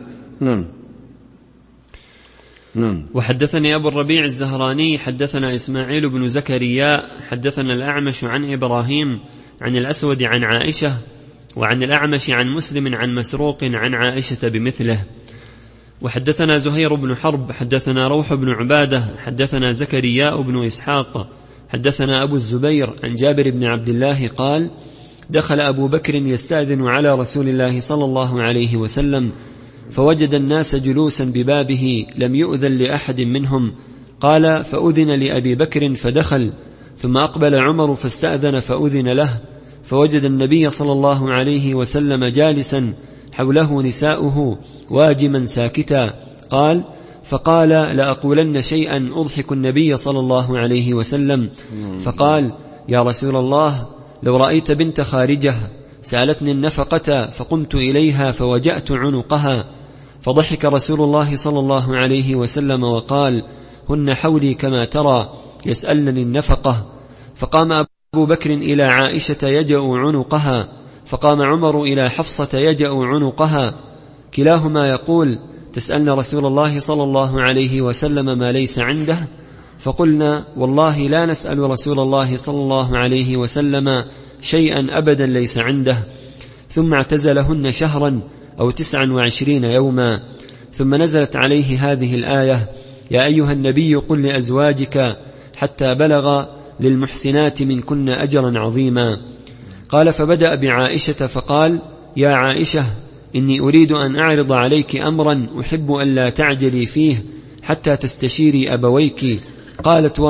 Speaker 1: نعم.
Speaker 3: وحدثني أبو الربيع الزهراني حدثنا إسماعيل بن زكريا حدثنا الأعمش عن إبراهيم عن الأسود عن عائشة وعن الأعمش عن مسلم عن مسروق عن عائشة بمثله. وحدثنا زهير بن حرب حدثنا روح بن عبادة حدثنا زكريا بن إسحاق حدثنا أبو الزبير عن جابر بن عبد الله قال دخل أبو بكر يستأذن على رسول الله صلى الله عليه وسلم فوجد الناس جلوسا ببابه لم يؤذن لأحد منهم، قال فأذن لأبي بكر فدخل، ثم أقبل عمر فاستأذن فأذن له، فوجد النبي صلى الله عليه وسلم جالسا حوله نساؤه واجما ساكتا، قال فقال لأقولن شيئا أضحك النبي صلى الله عليه وسلم، فقال يا رسول الله لو رأيت بنت خارجة سألتني النفقة فقمت إليها فوجأت عنقها، فضحك رسول الله صلى الله عليه وسلم وقال هن حولي كما ترى يسألنني النفقة، فقام أبو بكر إلى عائشة يجأ عنقها، فقام عمر إلى حفصة يجأ عنقها، كلاهما يقول تسألن رسول الله صلى الله عليه وسلم ما ليس عنده، فقلنا والله لا نسأل رسول الله صلى الله عليه وسلم شيئا أبدا ليس عنده، ثم اعتزلهن شهرا أو 29 يوما، ثم نزلت عليه هذه الآية يا أيها النبي قل لأزواجك حتى بلغ للمحسنات منكن أجرا عظيما. قال فبدأ بعائشة فقال يا عائشة إني أريد أن أعرض عليك أمرا أحب أن لا تعجلي فيه حتى تستشيري أبويك. قالت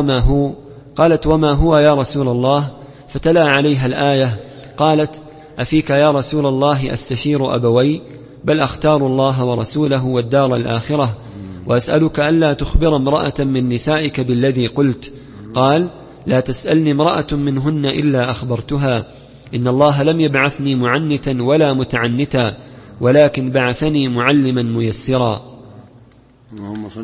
Speaker 3: وما هو يا رسول الله؟ فتلا عليها الآية، قالت أفيك يا رسول الله أستشير أبوي؟ بل أختار الله ورسوله والدار الآخرة، وأسألك ألا تخبر امرأة من نسائك بالذي قلت. قال لا تسألني امرأة منهن إلا أخبرتها، إن الله لم يبعثني معنتا ولا متعنتا، ولكن بعثني معلما ميسرا.
Speaker 1: اللهم صل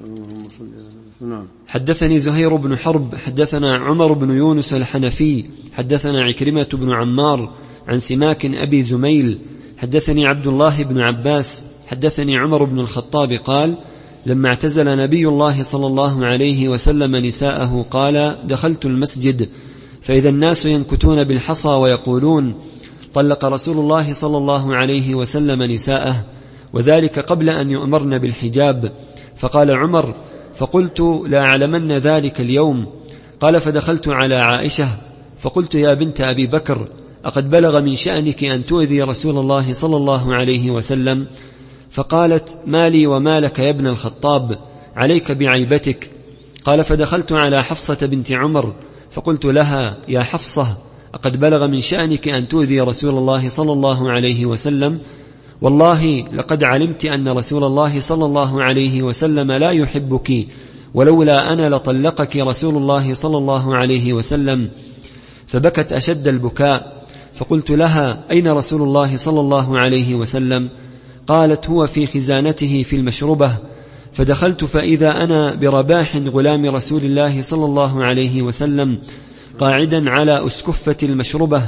Speaker 1: عليه.
Speaker 3: حدثني زهير بن حرب حدثنا عمر بن يونس الحنفي حدثنا عكرمة بن عمار عن سماك أبي زميل حدثني عبد الله بن عباس حدثني عمر بن الخطاب قال لما اعتزل نبي الله صلى الله عليه وسلم نساءه قال دخلت المسجد فإذا الناس ينكتون بالحصى ويقولون طلق رسول الله صلى الله عليه وسلم نساءه، وذلك قبل أن يؤمرن بالحجاب. فقال عمر فقلت لا أعلمن ذلك اليوم. قال فدخلت على عائشة فقلت يا بنت أبي بكر أقد بلغ من شأنك أن تؤذي رسول الله صلى الله عليه وسلم؟ فقالت ما لي وما لك يا ابن الخطاب، عليك بعيبتك. قال فدخلت على حفصة بنت عمر فقلت لها يا حفصة أقد بلغ من شأنك أن تؤذي رسول الله صلى الله عليه وسلم؟ والله لقد علمت أن رسول الله صلى الله عليه وسلم لا يحبك، ولولا أنا لطلقك رسول الله صلى الله عليه وسلم. فبكت أشد البكاء، فقلت لها: أين رسول الله صلى الله عليه وسلم؟ قالت: هو في خزانته في المشربة. فدخلت فإذا أنا برباح غلام رسول الله صلى الله عليه وسلم قاعدا على أسكفة المشربة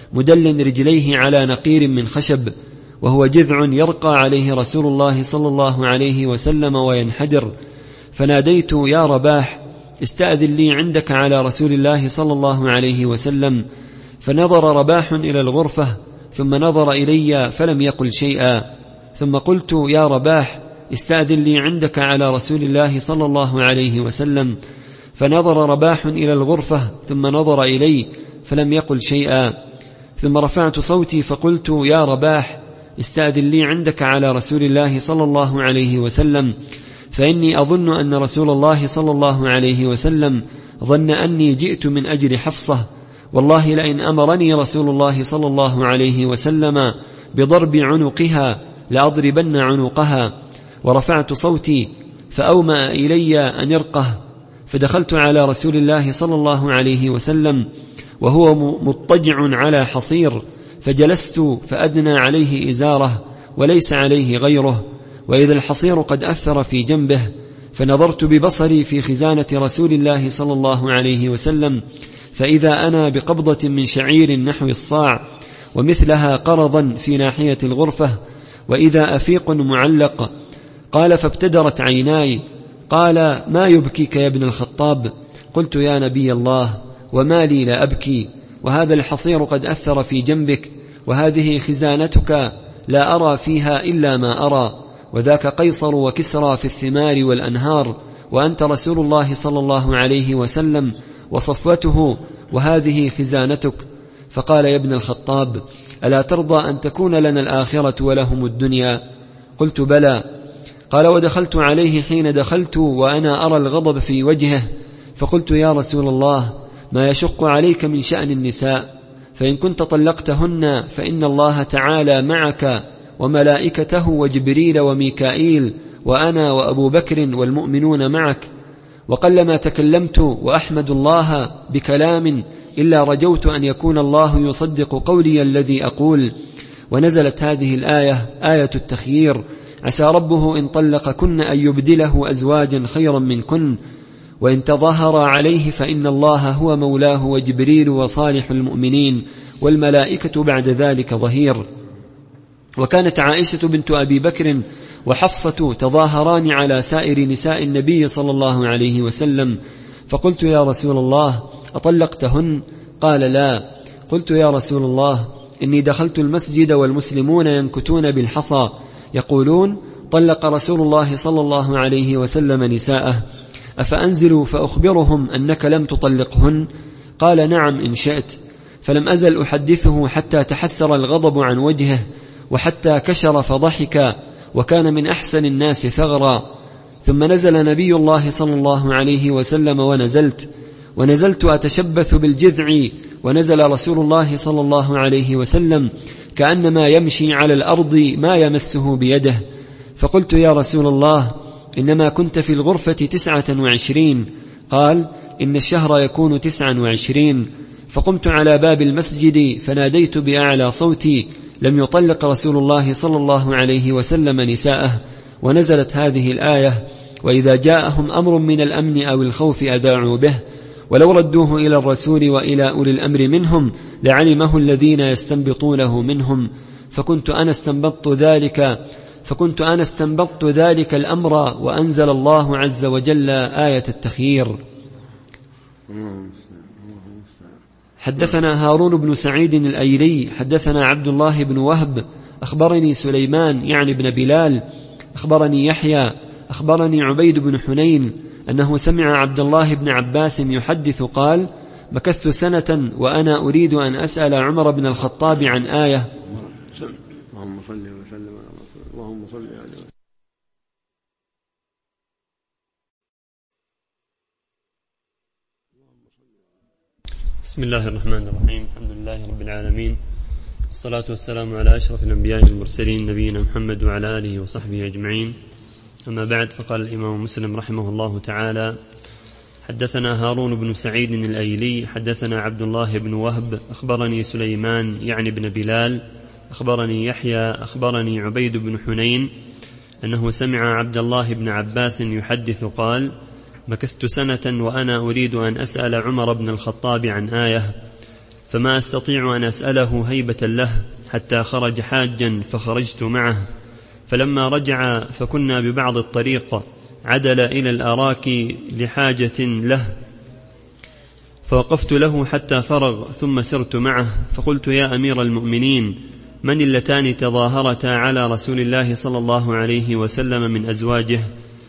Speaker 3: مدل رجليه على نقير من خشب، وهو جذع يرقى عليه رسول الله صلى الله عليه وسلم وينحدر. فناديت: يا رباح، استأذن لي عندك على رسول الله صلى الله عليه وسلم. فنظر رباح إلى الغرفة ثم نظر إلي فلم يقل شيئا. ثم قلت: يا رباح، استأذن لي عندك على رسول الله صلى الله عليه وسلم. فنظر رباح إلى الغرفة ثم نظر إلي فلم يقل شيئا. ثم رفعت صوتي فقلت: يا رباح، استأذن لي عندك على رسول الله صلى الله عليه وسلم، فإني أظن أن رسول الله صلى الله عليه وسلم ظن أني جئت من أجل حفصة، والله لئن أمرني رسول الله صلى الله عليه وسلم بضرب عنقها لأضربن عنقها. ورفعت صوتي فأومأ إلي أن يرقه. فدخلت على رسول الله صلى الله عليه وسلم وهو مضطجع على حصير، فجلست فأدنى عليه إزاره وليس عليه غيره، وإذا الحصير قد أثر في جنبه. فنظرت ببصري في خزانة رسول الله صلى الله عليه وسلم، فإذا أنا بقبضة من شعير نحو الصاع ومثلها قرضا في ناحية الغرفة، وإذا أفيق معلق. قال: فابتدرت عيناي. قال: ما يبكيك يا ابن الخطاب؟ قلت: يا نبي الله، وما لي لا أبكي، وهذا الحصير قد أثر في جنبك، وهذه خزانتك لا أرى فيها إلا ما أرى، وذاك قيصر وكسرى في الثمار والأنهار، وأنت رسول الله صلى الله عليه وسلم وصفوته، وهذه خزانتك. فقال: يا ابن الخطاب، ألا ترضى أن تكون لنا الآخرة ولهم الدنيا؟ قلت: بلى. قال: ودخلت عليه حين دخلت وأنا أرى الغضب في وجهه، فقلت: يا رسول الله، ما يشق عليك من شأن النساء؟ فإن كنت طلقتهن فإن الله تعالى معك وملائكته وجبريل وميكائيل وأنا وأبو بكر والمؤمنون معك. وقلما تكلمت وأحمد الله بكلام إلا رجوت أن يكون الله يصدق قولي الذي أقول. ونزلت هذه الآية، آية التخيير: عسى ربه إن طلقكن أن يبدله أزواجا خيرا منكن، وإن تظاهر عليه فإن الله هو مولاه وجبريل وصالح المؤمنين والملائكة بعد ذلك ظهير. وكانت عائشة بنت أبي بكر وحفصة تظاهران على سائر نساء النبي صلى الله عليه وسلم. فقلت: يا رسول الله، أطلقتهن؟ قال: لا. قلت: يا رسول الله، إني دخلت المسجد والمسلمون ينكتون بالحصى يقولون: طلق رسول الله صلى الله عليه وسلم نساءه، أفأنزل فأخبرهم أنك لم تطلقهن؟ قال: نعم إن شئت. فلم أزل أحدثه حتى تحسر الغضب عن وجهه، وحتى كشر فضحك، وكان من أحسن الناس ثغرا. ثم نزل نبي الله صلى الله عليه وسلم ونزلت أتشبث بالجذع، ونزل رسول الله صلى الله عليه وسلم كأنما يمشي على الأرض ما يمسه بيده. فقلت: يا رسول الله، إنما كنت في الغرفة 29. قال: إن الشهر يكون 29. فقمت على باب المسجد فناديت بأعلى صوتي: لم يطلق رسول الله صلى الله عليه وسلم نساءه. ونزلت هذه الآية: وإذا جاءهم أمر من الأمن أو الخوف أذاعوا به، ولو ردوه إلى الرسول وإلى أولي الأمر منهم لعلمه الذين يستنبطونه منهم. فكنت أنا استنبطت ذلك الأمر، وأنزل الله عز وجل آية التخيير. حدثنا هارون بن سعيد الأيلي حدثنا عبد الله بن وهب أخبرني سليمان يعني بن بلال أخبرني يحيى أخبرني عبيد بن حنين أنه سمع عبد الله بن عباس يحدث قال: مكثت سنة وأنا أريد أن أسأل عمر بن الخطاب عن آية.
Speaker 1: اللهم صل وسلم اللهم صل عليه.
Speaker 2: بسم الله الرحمن الرحيم. الحمد لله رب العالمين، والصلاة والسلام على أشرف الأنبياء والمرسلين نبينا محمد وعلى آله وصحبه أجمعين. أما بعد، فقال الإمام مسلم رحمه الله تعالى:
Speaker 3: حدثنا هارون بن سعيد الأيلي حدثنا عبد الله بن وهب أخبرني سليمان يعني بن بلال أخبرني يحيى أخبرني عبيد بن حنين أنه سمع عبد الله بن عباس يحدث قال: مكثت سنة وأنا أريد أن أسأل عمر بن الخطاب عن آية، فما أستطيع أن أسأله هيبة له حتى خرج حاجا فخرجت معه، فلما رجع فكنا ببعض الطريق عدل إلى الأراك لحاجة له، فوقفت له حتى فرغ ثم سرت معه، فقلت: يا أمير المؤمنين، من اللتان تظاهرتا على رسول الله صلى الله عليه وسلم من أزواجه؟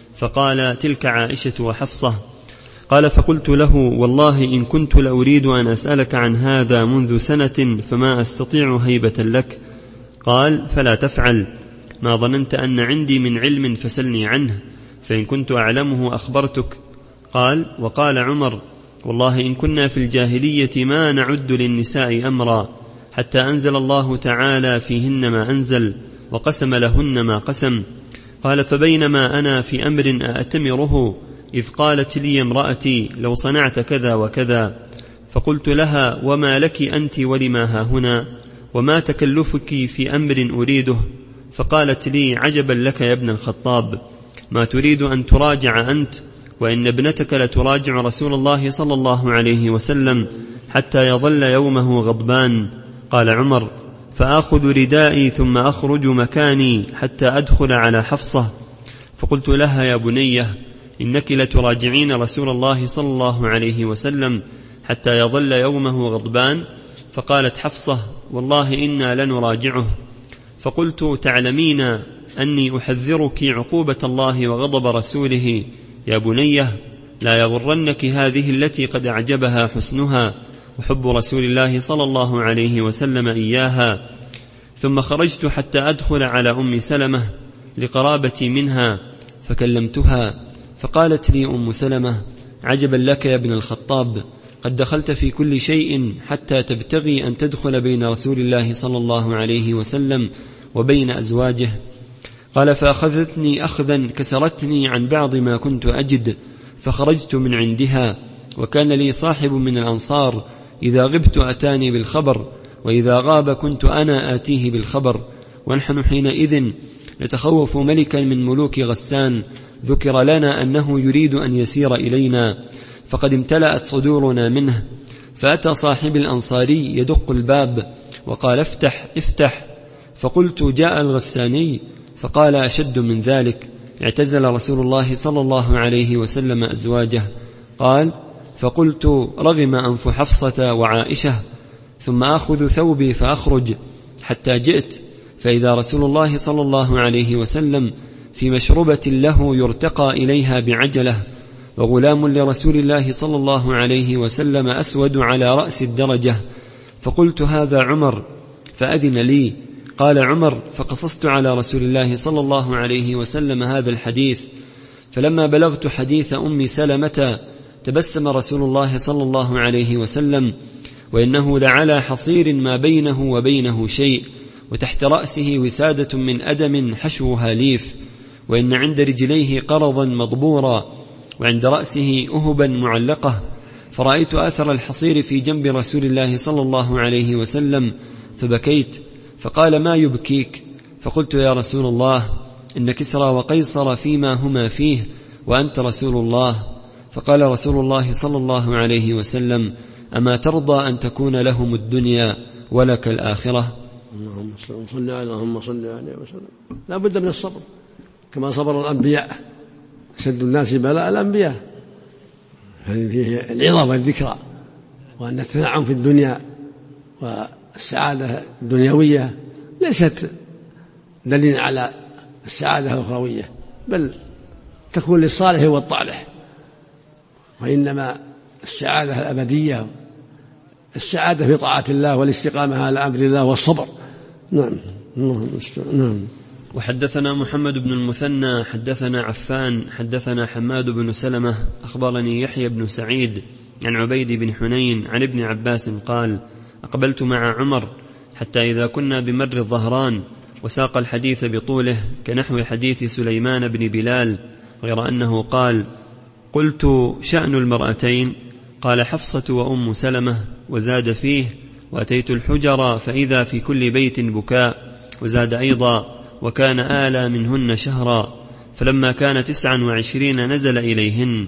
Speaker 3: فقال: تلك عائشة وحفصة. قال: فقلت له: والله إن كنت لأريد أن أسألك عن هذا منذ سنة فما أستطيع هيبة لك. قال: فلا تفعل، ما ظننت أن عندي من علم فسلني عنه، فإن كنت أعلمه أخبرتك. قال: وقال عمر: والله إن كنا في الجاهلية ما نعد للنساء أمرا حتى أنزل الله تعالى فيهن ما أنزل وقسم لهن ما قسم. قال: فبينما أنا في أمر أأتمره إذ قالت لي امرأتي: لو صنعت كذا وكذا. فقلت لها: وما لك أنت ولما هاهنا، وما تكلفك في أمر أريده؟ فقالت لي: عجبا لك يا ابن الخطاب، ما تريد أن تراجع أنت، وإن ابنتك لتراجع رسول الله صلى الله عليه وسلم حتى يظل يومه غضبان. قال عمر: فآخذ ردائي ثم أخرج مكاني حتى أدخل على حفصة. فقلت لها: يا بنية، إنك لتراجعين رسول الله صلى الله عليه وسلم حتى يظل يومه غضبان. فقالت حفصة: والله إنا لنراجعه. فقلت: تعلمين أني أحذرك عقوبة الله وغضب رسوله يا بنية، لا يغرنك هذه التي قد أعجبها حسنها وحب رسول الله صلى الله عليه وسلم إياها. ثم خرجت حتى أدخل على أم سلمة لقرابتي منها فكلمتها، فقالت لي أم سلمة: عجبا لك يا ابن الخطاب، قد دخلت في كل شيء حتى تبتغي أن تدخل بين رسول الله صلى الله عليه وسلم وبين أزواجه. قال: فأخذتني أخذا كسرتني عن بعض ما كنت أجد، فخرجت من عندها، وكان لي صاحب من الأنصار إذا غبت أتاني بالخبر، وإذا غاب كنت أنا آتيه بالخبر، ونحن حينئذ نتخوف ملكا من ملوك غسان ذكر لنا أنه يريد أن يسير إلينا، فقد امتلأت صدورنا منه. فأتى صاحب الأنصاري يدق الباب وقال: افتح افتح. فقلت: جاء الغساني. فقال: أشد من ذلك، اعتزل رسول الله صلى الله عليه وسلم أزواجه. قال: فقلت: رغم أنف حفصة وعائشة. ثم أخذ ثوبي فأخرج حتى جئت، فإذا رسول الله صلى الله عليه وسلم في مشربة له يرتقى إليها بعجلة، وغلام لرسول الله صلى الله عليه وسلم أسود على رأس الدرجة. فقلت: هذا عمر، فأذن لي. قال عمر: فقصصت على رسول الله صلى الله عليه وسلم هذا الحديث، فلما بلغت حديث أم سلمة تبسم رسول الله صلى الله عليه وسلم، وإنه لعلى حصير ما بينه وبينه شيء، وتحت رأسه وسادة من أدم حشوها ليف، وإن عند رجليه قرضا مضبورا، وعند رأسه أهبا معلقة. فرأيت أثر الحصير في جنب رسول الله صلى الله عليه وسلم فبكيت. فقال: ما يبكيك؟ فقلت: يا رسول الله، إن كسرى وقيصر فيما هما فيه، وأنت رسول الله. فقال رسول الله صلى الله عليه وسلم: أما ترضى أن تكون لهم الدنيا ولك الآخرة؟
Speaker 1: اللهم صل عليه وسلم. لا بد من الصبر كما صبر الأنبياء، أشد الناس بلاء الأنبياء. هذه فيه العظة والذكرى، وأن التنعم في الدنيا والسعادة الدنيوية ليست دليل على السعادة الأخروية، بل تكون للصالح والطالح، وإنما السعادة الأبدية السعادة في طاعة الله والاستقامة على أمر الله والصبر. نعم. نعم.
Speaker 3: وحدثنا محمد بن المثنى حدثنا عفان حدثنا حماد بن سلمة أخبرني يحيى بن سعيد عن عبيد بن حنين عن ابن عباس قال: أقبلت مع عمر حتى إذا كنا بمر الظهران، وساق الحديث بطوله كنحو حديث سليمان بن بلال، غير أنه قال: قلت: شأن المرأتين؟ قال: حفصة وأم سلمة. وزاد فيه: وأتيت الحجر فإذا في كل بيت بكاء. وزاد أيضا: وكان آلى منهن شهرا، فلما كان 29 نزل إليهن.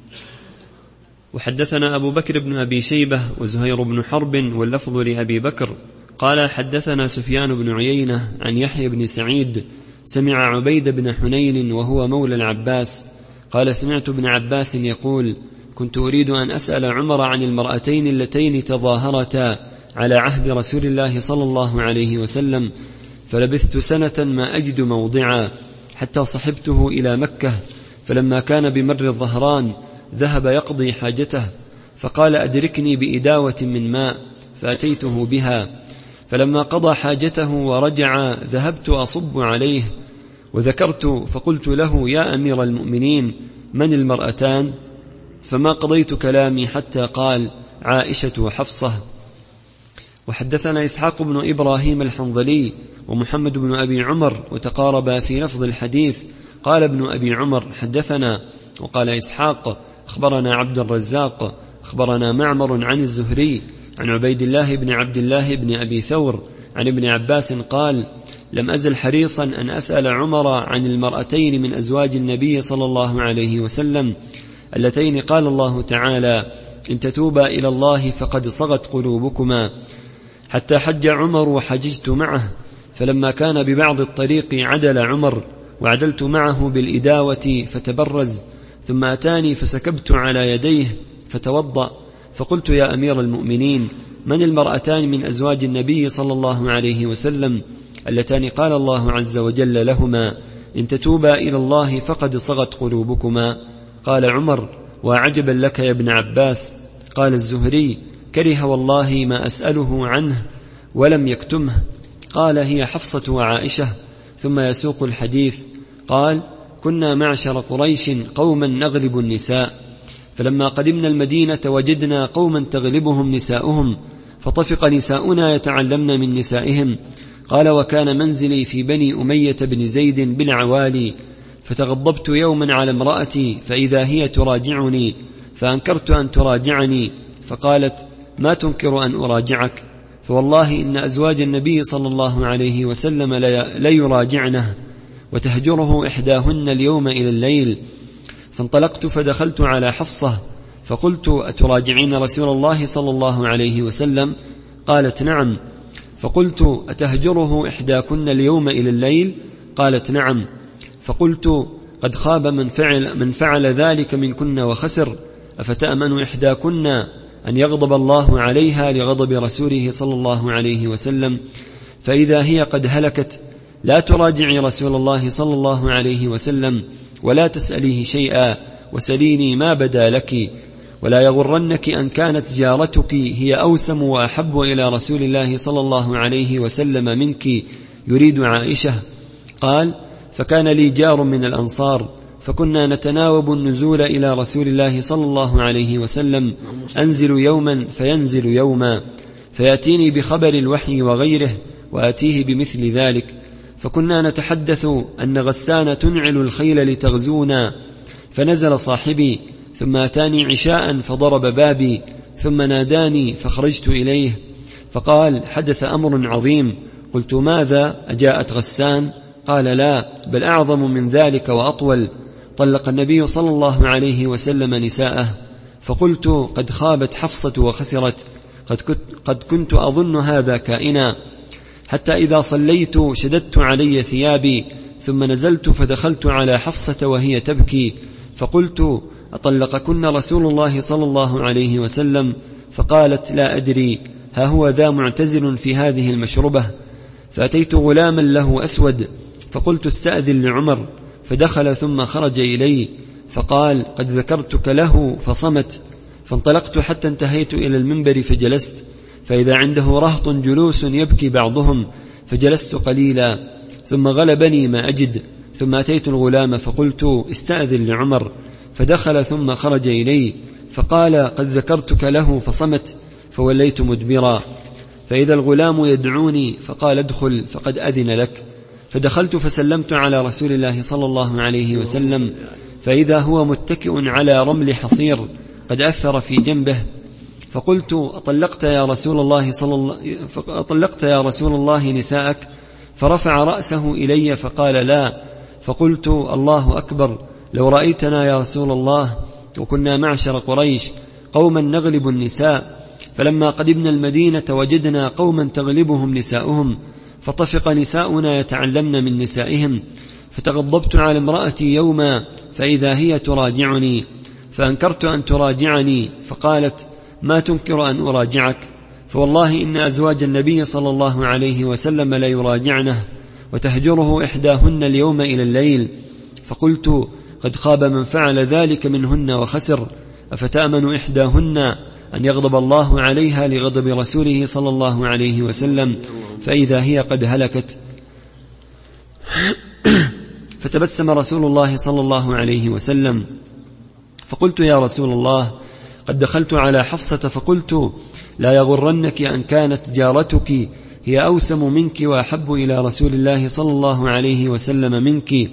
Speaker 3: وحدثنا أبو بكر بن أبي شيبة وزهير بن حرب واللفظ لأبي بكر قال: حدثنا سفيان بن عيينة عن يحيى بن سعيد سمع عبيد بن حنين وهو مولى العباس قال: سمعت ابن عباس يقول: كنت أريد أن أسأل عمر عن المرأتين اللتين تظاهرتا على عهد رسول الله صلى الله عليه وسلم، فلبثت سنة ما أجد موضعا، حتى صحبته إلى مكة، فلما كان بمر الظهران ذهب يقضي حاجته، فقال: أدركني بإداوة من ماء، فأتيته بها، فلما قضى حاجته ورجع ذهبت أصب عليه، وذكرت فقلت له: يا أمير المؤمنين، من المرأتان؟ فما قضيت كلامي حتى قال: عائشة وحفصة. وحدثنا إسحاق بن إبراهيم الحنظلي ومحمد بن أبي عمر وتقاربا في لفظ الحديث. قال ابن أبي عمر: حدثنا. وقال إسحاق: أخبرنا عبد الرزاق أخبرنا معمر عن الزهري عن عبيد الله بن عبد الله بن أبي ثور عن ابن عباس قال: لم أزل حريصا أن أسأل عمر عن المرأتين من أزواج النبي صلى الله عليه وسلم اللتين قال الله تعالى: إن تتوبا إلى الله فقد صغت قلوبكما، حتى حج عمر وحججت معه، فلما كان ببعض الطريق عدل عمر، وعدلت معه بالإداوة فتبرز، ثم أتاني فسكبت على يديه فتوضأ، فقلت: يا أمير المؤمنين، من المرأتان من أزواج النبي صلى الله عليه وسلم اللتان قال الله عز وجل لهما: إن تتوبا إلى الله فقد صغت قلوبكما؟ قال عمر: وعجبا لك يا ابن عباس. قال الزهري: كره والله ما أسأله عنه ولم يكتمه. قال: هي حفصة وعائشة. ثم يسوق الحديث. قال: كنا معشر قريش قوما نغلب النساء، فلما قدمنا المدينة وجدنا قوما تغلبهم نساؤهم، فطفق نساؤنا يتعلمن من نسائهم. قال: وكان منزلي في بني أمية بن زيد بالعوالي، فتغضبت يوما على امرأتي فإذا هي تراجعني، فأنكرت أن تراجعني، فقالت: ما تنكر أن أراجعك؟ فوالله إن أزواج النبي صلى الله عليه وسلم ليراجعنه، وتهجره إحداهن اليوم إلى الليل. فانطلقت فدخلت على حفصة فقلت: أتراجعين رسول الله صلى الله عليه وسلم؟ قالت: نعم. فقلت: أتهجره إحداكن اليوم إلى الليل؟ قالت: نعم. فقلت: قد خاب من فعل ذلك منكن وخسر، أفتأمن إحداكن أن يغضب الله عليها لغضب رسوله صلى الله عليه وسلم، فإذا هي قد هلكت لا تراجعي رسول الله صلى الله عليه وسلم ولا تسأليه شيئا، وسليني ما بدا لك، ولا يغرنك أن كانت جارتك هي أوسم وأحب إلى رسول الله صلى الله عليه وسلم منك، يريد عائشة. قال: فكان لي جار من الأنصار، فكنا نتناوب النزول إلى رسول الله صلى الله عليه وسلم، أنزل يوما فينزل يوما، فيأتيني بخبر الوحي وغيره، وآتيه بمثل ذلك. فكنا نتحدث أن غسان تنعل الخيل لتغزونا، فنزل صاحبي، ثم أتاني عشاء فضرب بابي، ثم ناداني فخرجت إليه، فقال: حدث أمر عظيم. قلت: ماذا؟ أجاءت غسان؟ قال: لا، بل أعظم من ذلك وأطول. طلق النبي صلى الله عليه وسلم نساءه. فقلت: قد خابت حفصة وخسرت، قد كنت أظن هذا كائنا، حتى إذا صليت شددت علي ثيابي، ثم نزلت فدخلت على حفصة وهي تبكي، فقلت: أطلقكن رسول الله صلى الله عليه وسلم؟ فقالت: لا أدري، ها هو ذا معتزل في هذه المشربة. فأتيت غلاما له أسود، فقلت: استأذن لعمر، فدخل ثم خرج إلي، فقال: قد ذكرتك له فصمت. فانطلقت حتى انتهيت إلى المنبر فجلست، فإذا عنده رهط جلوس يبكي بعضهم، فجلست قليلا، ثم غلبني ما أجد، ثم أتيت الغلام فقلت: استأذن لعمر، فدخل ثم خرج إلي، فقال: قد ذكرتك له فصمت، فوليت مدبرا، فإذا الغلام يدعوني، فقال: ادخل فقد أذن لك. فدخلت فسلمت على رسول الله صلى الله عليه وسلم، فإذا هو متكئ على رمل حصير قد أثر في جنبه، فقلت: أطلقت يا رسول الله نساءك؟ فرفع رأسه إلي فقال: لا. فقلت: الله أكبر، لو رأيتنا يا رسول الله وكنا معشر قريش قوما نغلب النساء، فلما قدمنا المدينة وجدنا قوما تغلبهم نساؤهم، فطفق نساؤنا يتعلمن من نسائهم، فتغضبت على امرأتي يوما فإذا هي تراجعني، فأنكرت أن تراجعني، فقالت: ما تنكر أن أراجعك؟ فوالله إن أزواج النبي صلى الله عليه وسلم لا يراجعنه، وتهجره إحداهن اليوم إلى الليل. فقلت: قد خاب من فعل ذلك منهن وخسر، أفتأمن إحداهن أن يغضب الله عليها لغضب رسوله صلى الله عليه وسلم فإذا هي قد هلكت؟ فتبسم رسول الله صلى الله عليه وسلم، فقلت: يا رسول الله، قد دخلت على حفصة فقلت: لا يغرنك أن كانت جارتك هي أوسم منك وأحب إلى رسول الله صلى الله عليه وسلم منك.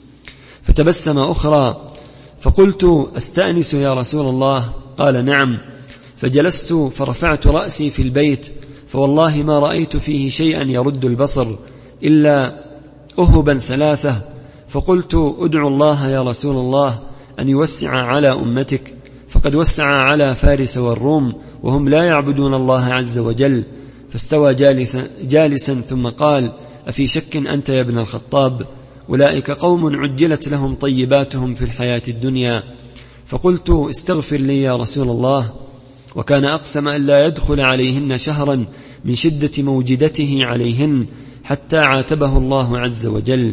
Speaker 3: فتبسم أخرى، فقلت: أستأنس يا رسول الله؟ قال: نعم. فجلست فرفعت رأسي في البيت، فوالله ما رأيت فيه شيئا يرد البصر إلا أهبا ثلاثة. فقلت: أدعو الله يا رسول الله أن يوسع على أمتك، فقد وسع على فارس والروم وهم لا يعبدون الله عز وجل. فاستوى جالسا ثم قال: أفي شك أنت يا ابن الخطاب؟ أولئك قوم عجلت لهم طيباتهم في الحياة الدنيا. فقلت: استغفر لي يا رسول الله. وكان أقسم أن لا يدخل عليهن شهرا من شدة موجدته عليهن حتى عاتبه الله عز وجل.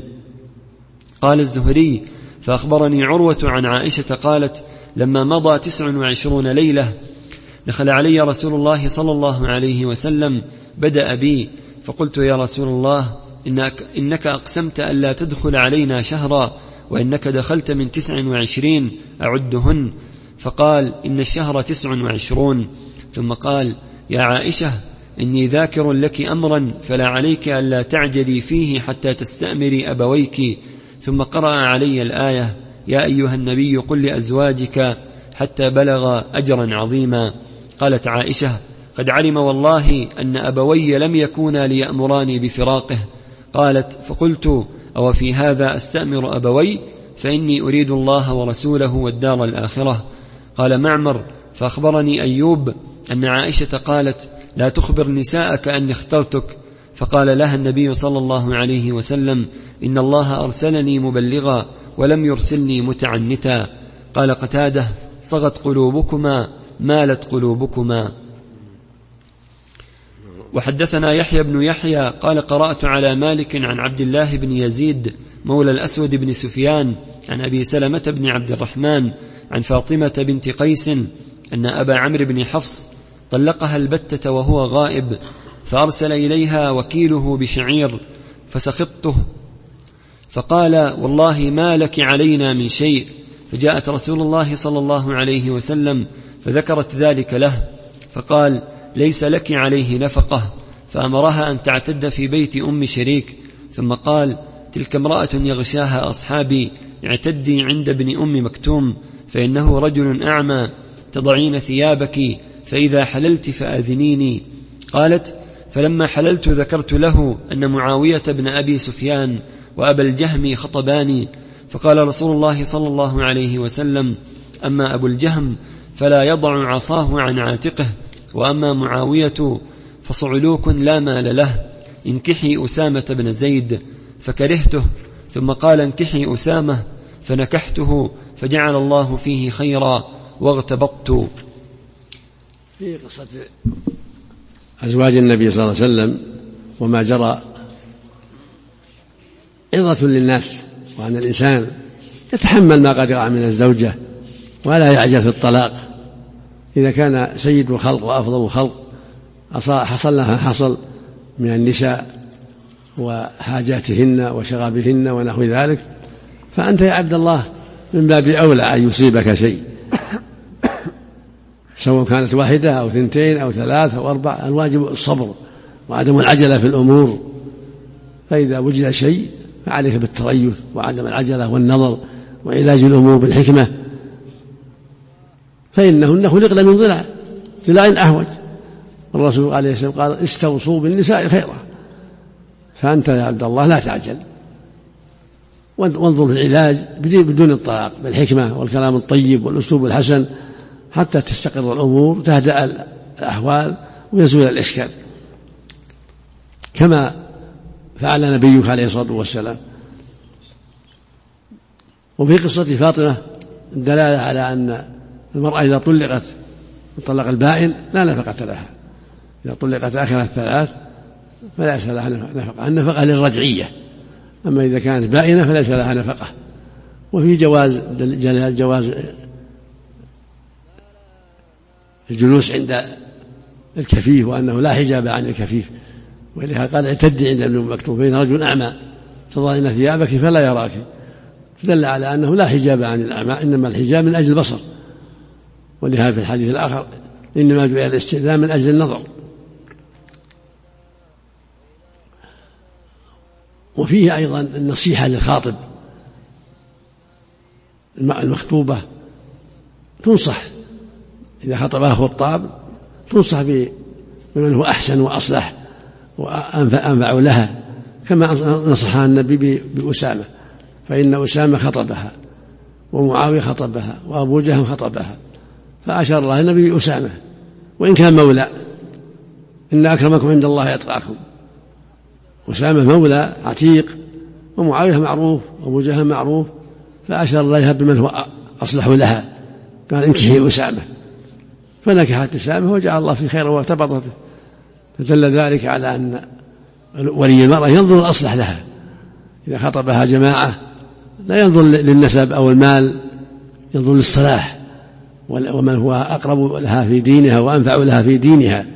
Speaker 3: قال الزهري: فأخبرني عروة عن عائشة قالت: لما مضى 29 ليلة دخل علي رسول الله صلى الله عليه وسلم، بدأ بي، فقلت: يا رسول الله، إنك أقسمت أن لا تدخل علينا شهرا، وإنك دخلت من 29 أعدهن. فقال: إن الشهر 29. ثم قال: يا عائشة، إني ذاكر لك أمرا فلا عليك ألا تعجلي فيه حتى تستأمري أبويك. ثم قرأ علي الآية: يا أيها النبي قل لأزواجك، حتى بلغ أجرا عظيما. قالت عائشة: قد علم والله أن أبوي لم يكونا ليأمراني بفراقه. قالت: فقلت: أو في هذا أستأمر أبوي؟ فإني أريد الله ورسوله والدار الآخرة. قال معمر: فأخبرني أيوب أن عائشة قالت: لا تخبر نساءك أني اخترتك. فقال لها النبي صلى الله عليه وسلم: إن الله أرسلني مبلغا ولم يرسلني متعنتا. قال قتادة: صغت قلوبكما، مالت قلوبكما. وحدثنا يحيى بن يحيى قال: قرأت على مالك عن عبد الله بن يزيد مولى الأسود بن سفيان عن أبي سلمة بن عبد الرحمن عن فاطمة بنت قيس أن أبا عمرو بن حفص طلقها البتة وهو غائب، فأرسل إليها وكيله بشعير، فسخطته فقال: والله ما لك علينا من شيء. فجاءت رسول الله صلى الله عليه وسلم فذكرت ذلك له، فقال: ليس لك عليه نفقة. فأمرها أن تعتد في بيت أم شريك، ثم قال: تلك امرأة يغشاها أصحابي، اعتدي عند ابن أم مكتوم، فإنه رجل أعمى، تضعين ثيابك، فإذا حللت فأذنيني. قالت: فلما حللت ذكرت له أن معاوية بن أبي سفيان وأبا الجهم خطباني، فقال رسول الله صلى الله عليه وسلم: أما أبو الجهم فلا يضع عصاه عن عاتقه، وأما معاوية فصعلوك لا مال له، انكحي أسامة بن زيد. فكرهته، ثم قال: انكحي أسامة، فنكحته، فجعل الله فيه خيرا واغتبطت.
Speaker 1: في قصة أزواج النبي صلى الله عليه وسلم وما جرى عظة للناس، وأن الإنسان يتحمل ما قد يقع من الزوجة ولا يعجل في الطلاق. إذا كان سيد الخلق وأفضل الخلق حصل لها حصل من النساء وحاجاتهن وشغبهن ونحو ذلك، فأنت يا عبد الله من باب أولى أن يصيبك شيء، سواء كانت واحدة أو 2 أو 3 أو 4. الواجب الصبر وعدم العجلة في الأمور، فإذا وجد شيء فعليك بالتريث وعدم العجلة والنظر وعلاج الأمور بالحكمة، فإنهن خلقن من ضلع أحوج. الرسول عليه السلام قال استوصوا بالنساء خيرا. فأنت يا عبد الله لا تعجل، وانظر في العلاج بدون الطلاق، بالحكمة والكلام الطيب والأسلوب الحسن، حتى تستقر الأمور وتهدأ الأحوال ويزول الإشكال، كما فعل نبيك عليه الصلاة والسلام. وفي قصة فاطمة الدلالة على أن المرأة إذا طلقت الطلاق البائن لا نفقة لها، إذا طلقت آخر الثلاث فليس لها نفقة، النفقة للرجعية، أما إذا كانت بائنة فليس لها نفقة. وفي جواز الجلوس عند الكفيف، وأنه لا حجاب عن الكفيف، ولهذا قال اعتدي عند ابن مكتوم فإن رجل أعمى تضعين ثيابك فلا يراك، فدل على أنه لا حجاب عن الأعمى، إنما الحجاب من أجل البصر. ولهذا في الحديث الآخر إنما جعل الاستئذان من أجل النظر. وفيه أيضا النصيحة للخاطب، المخطوبة تنصح إذا خطبها خطاب، تنصح بمن هو أحسن وأصلح وأنفع لها، كما نصحها النبي بأسامة، فإن أسامة خطبها ومعاوية خطبها وأبو جهم خطبها، فأشار الله النبي بأسامة وإن كان مولى، إن أكرمكم عند الله يتقاكم. أسامة مولى عتيق، ومعاوية معروف، وأبو جهم معروف، فأشار الله بمن هو أصلح لها، قال انكحي أسامة، فنكحت أسامة وجعل الله في خير وارتبطت. فدل ذلك على أن ولي المرأة ينظر الأصلح لها، إذا خطبها جماعة لا ينظر للنسب أو المال، ينظر للصلاح ومن هو أقرب لها في دينها وأنفع لها في دينها.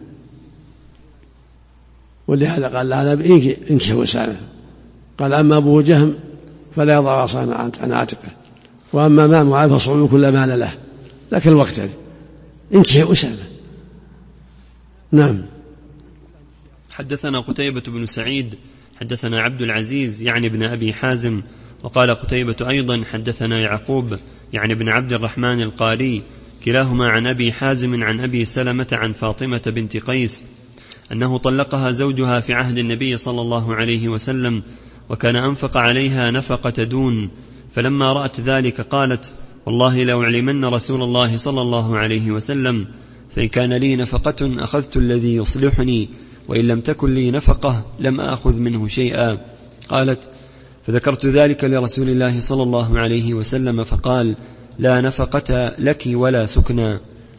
Speaker 1: ولهذا قال لها انكحوا أسامة. قال أما أبو جهم فلا يضع عصا عن عاتقه، وأما معاوية فصعوا كل مال له، لكن الوقت انكحوا أسامة. نعم.
Speaker 3: حدثنا قتيبة بن سعيد حدثنا عبد العزيز يعني ابن أبي حازم، وقال قتيبة أيضا حدثنا يعقوب يعني ابن عبد الرحمن القاري، كلاهما عن أبي حازم عن أبي سلمة عن فاطمة بنت قيس أنه طلقها زوجها في عهد النبي صلى الله عليه وسلم، وكان أنفق عليها نفقة دون، فلما رأت ذلك قالت والله لو علمن رسول الله صلى الله عليه وسلم، فإن كان لي نفقة أخذت الذي يصلحني، وإن لم تكن لي نفقة لم آخذ منه شيئا. قالت فذكرت ذلك لرسول الله صلى الله عليه وسلم فقال لا نفقة لك ولا سكنى.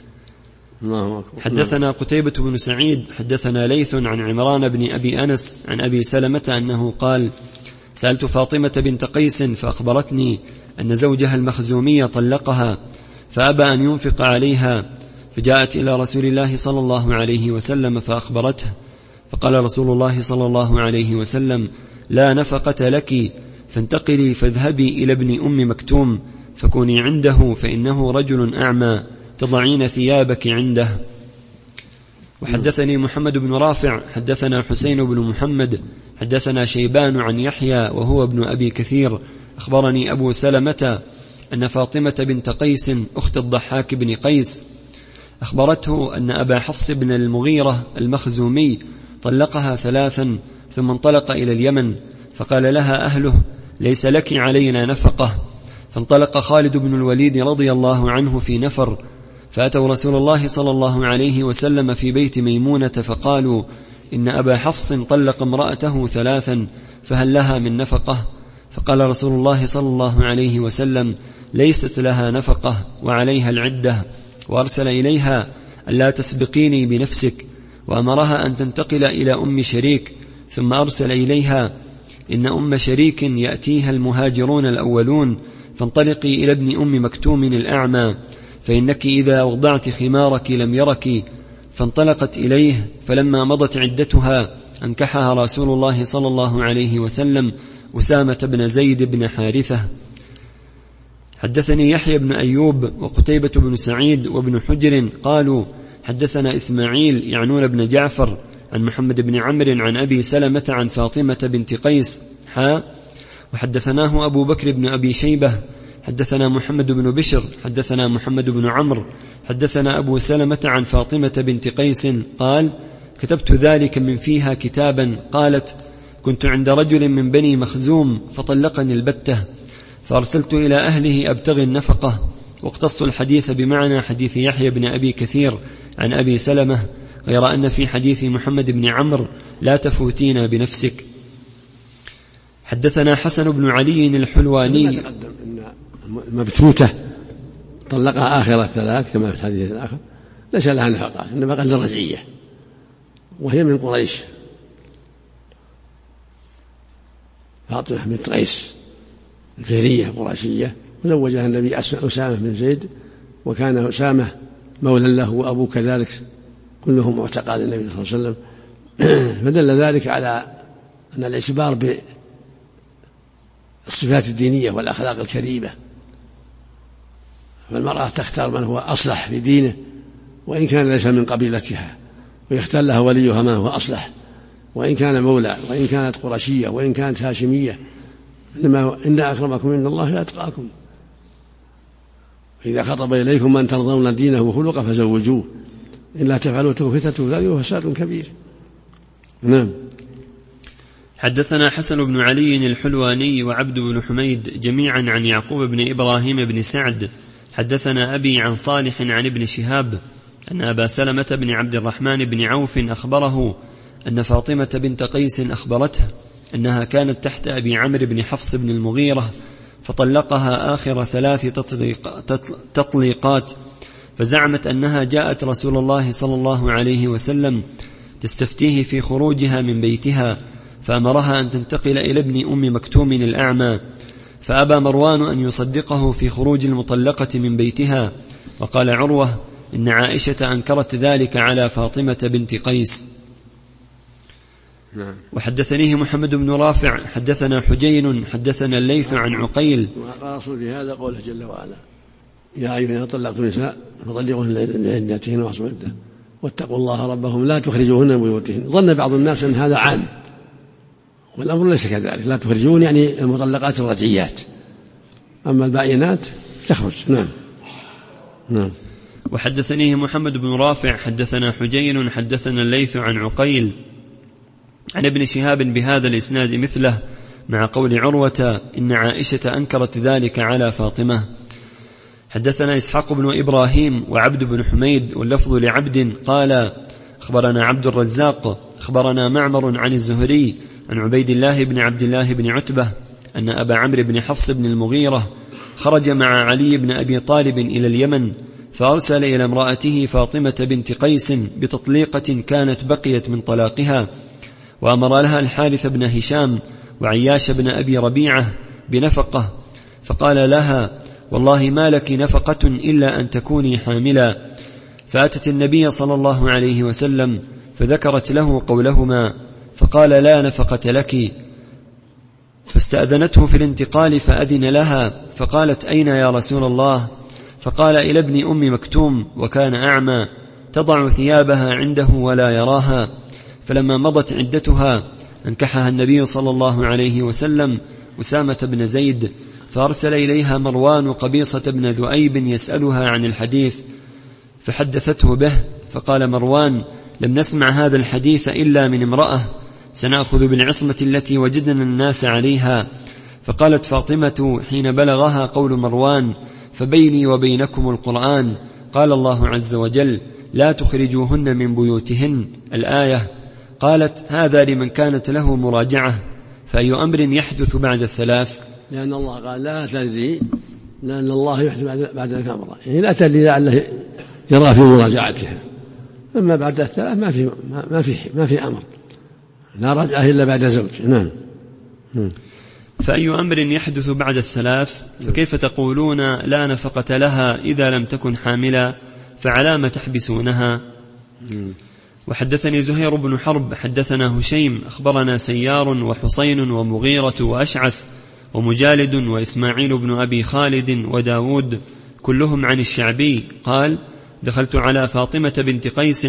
Speaker 3: حدثنا قتيبة بن سعيد حدثنا ليث عن عمران بن أبي أنس عن أبي سلمة أنه قال سألت فاطمة بنت قيس فأخبرتني أن زوجها المخزومي طلقها فأبى أن ينفق عليها، فجاءت إلى رسول الله صلى الله عليه وسلم فأخبرته، فقال رسول الله صلى الله عليه وسلم لا نفقة لك، فانتقلي فاذهبي إلى ابن أم مكتوم فكوني عنده، فإنه رجل أعمى تضعين ثيابك عنده. وحدثني محمد بن رافع حدثنا حسين بن محمد حدثنا شيبان عن يحيى وهو ابن أبي كثير أخبرني أبو سلمة أن فاطمة بنت قيس أخت الضحاك بن قيس أخبرته أن أبا حفص بن المغيرة المخزومي طلقها 3 ثم انطلق إلى اليمن، فقال لها أهله ليس لك علينا نفقة، فانطلق خالد بن الوليد رضي الله عنه في نفر، فأتوا رسول الله صلى الله عليه وسلم في بيت ميمونة فقالوا إن أبا حفص طلق امرأته 3 فهل لها من نفقة؟ فقال رسول الله صلى الله عليه وسلم ليست لها نفقة وعليها العدة، وأرسل إليها ألا تسبقيني بنفسك، وأمرها أن تنتقل إلى أم شريك، ثم أرسل إليها إن أم شريك يأتيها المهاجرون الأولون، فانطلقي إلى ابن أم مكتوم الأعمى، فإنك إذا وضعت خمارك لم يرك. فانطلقت إليه، فلما مضت عدتها أنكحها رسول الله صلى الله عليه وسلم أسامة بن زيد بن حارثة. حدثني يحيى بن أيوب وقتيبة بن سعيد وابن حجر قالوا حدثنا إسماعيل يعنون بن جعفر عن محمد بن عمرو عن أبي سلمة عن فاطمة بنت قيس وحدثناه أبو بكر بن أبي شيبة حدثنا محمد بن بشر حدثنا محمد بن عمرو حدثنا أبو سلمة عن فاطمة بنت قيس قال: كتبت ذلك من فيها كتابا. قالت: كنت عند رجل من بني مخزوم فطلقني البتة، فأرسلت إلى أهله أبتغي النفقة، واقتص الحديث بمعنى حديث يحيى بن أبي كثير عن أبي سلمة، غير أن في حديث محمد بن عمرو: لا تفوتين بنفسك. حدثنا حسن بن علي الحلواني.
Speaker 1: المبتوتة طلقها آخر 3 كما في الحديث الآخر ليس لها نفقة، إنما قد الرجعية، وهي من قريش، فاطمة بنت قيس الفهرية قرشية، وزوجها النبي أسامة بن زيد، وكان أسامة مولى له وأبوه كذلك، كلهم معتقال النبي صلى الله عليه وسلم. فدل ذلك على أن الاعتبار بالصفات الدينية والأخلاق الكريمة، فالمرأة تختار من هو أصلح في دينه وإن كان ليس من قبيلتها، ويختار لها وليها من هو أصلح، وإن كان مولى، وإن كانت قرشية، وإن كانت هاشمية، إنما إن أكرمكم عند الله أتقاكم. إذا خطب إليكم من ترضون دينه وخلقه فزوجوه، إلا تفعلوا فتنة في الأرض وفساد كبير. نعم.
Speaker 3: حدثنا حسن بن علي الحلواني وعبد بن حميد جميعا عن يعقوب بن إبراهيم بن سعد حدثنا أبي عن صالح عن ابن شهاب أن أبا سلمة بن عبد الرحمن بن عوف أخبره أن فاطمة بنت قيس أخبرته أنها كانت تحت أبي عمرو بن حفص بن المغيرة، فطلقها آخر 3 تطليقات، فزعمت أنها جاءت رسول الله صلى الله عليه وسلم تستفتيه في خروجها من بيتها، فأمرها أن تنتقل إلى ابن أم مكتوم الأعمى، فأبى مروان أن يصدقه في خروج المطلقة من بيتها. وقال عروة: إن عائشة أنكرت ذلك على فاطمة بنت قيس. وحدثنيه محمد بن رافع حدثنا حجين حدثنا الليث عن عقيل.
Speaker 1: وقال رسول في هذا قوله جل وعلا: يا أيها طلقتم النساء فطلقوهن لعدتهن واحصوا العدة واتقوا الله ربهم لا تخرجوهن من بيوتهن. ظن بعض الناس أن هذا عام، والأمر ليس كذلك، لا تخرجون يعني المطلقات الرجعيات، أما الباينات تخرج. نعم. نعم.
Speaker 3: وحدثنيه محمد بن رافع حدثنا حجين حدثنا الليث عن عقيل عن ابن شهاب بهذا الإسناد مثله، مع قول عروة: إن عائشة أنكرت ذلك على فاطمة. حدثنا إسحاق بن إبراهيم وعبد بن حميد، واللفظ لعبد قال: أخبرنا عبد الرزاق أخبرنا معمر عن الزهري عن عبيد الله بن عبد الله بن عتبة أن أبا عمرو بن حفص بن المغيرة خرج مع علي بن أبي طالب إلى اليمن، فأرسل إلى امرأته فاطمة بنت قيس بتطليقة كانت بقيت من طلاقها، وأمر لها الحارث بن هشام وعياش بن أبي ربيعة بنفقة، فقال لها: والله ما لك نفقة إلا أن تكوني حاملا. فأتت النبي صلى الله عليه وسلم فذكرت له قولهما، فقال: لا نفقة لك. فاستأذنته في الانتقال فأذن لها، فقالت: أين يا رسول الله؟ فقال: إلى ابن أم مكتوم، وكان أعمى، تضع ثيابها عنده ولا يراها. فلما مضت عدتها انكحها النبي صلى الله عليه وسلم أسامة بن زيد، فأرسل إليها مروان قبيصة بن ذؤيب يسألها عن الحديث، فحدثته به، فقال مروان: لم نسمع هذا الحديث إلا من امرأة، سنأخذ بالعصمة التي وجدنا الناس عليها. فقالت فاطمة حين بلغها قول مروان: فبيني وبينكم القرآن، قال الله عز وجل: لا تخرجوهن من بيوتهن، الآية. قالت: هذا لمن كانت له مراجعة، فأي أمر يحدث بعد 3؟
Speaker 1: لأن الله قال: لا تدري، لأن الله يحدث بعد ذلك أمرا، يعني لا تدري لعله يرى في مراجعتها. أما بعد 3 ما في أمر، لا رجعة إلا بعد زوج. نعم.
Speaker 3: فأي أمر يحدث بعد 3؟ فكيف تقولون لا نفقة لها إذا لم تكن حاملا، فعلام تحبسونها؟ وحدثني زهير بن حرب حدثنا هشيم أخبرنا سيار وحسين ومغيرة وأشعث ومجالد وإسماعيل بن أبي خالد وداود كلهم عن الشعبي قال: دخلت على فاطمة بنت قيس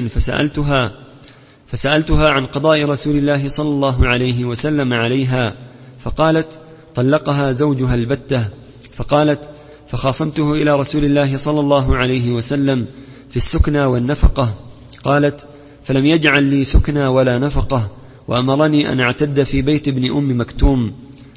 Speaker 3: فسألتها عن قضاء رسول الله صلى الله عليه وسلم عليها، فقالت: طلقها زوجها البتة. فقالت: فخاصمته إلى رسول الله صلى الله عليه وسلم في السكنى والنفقة. قالت: فلم يجعل لي سكنى ولا نفقة، وأمرني أن أعتد في بيت ابن أم مكتوم.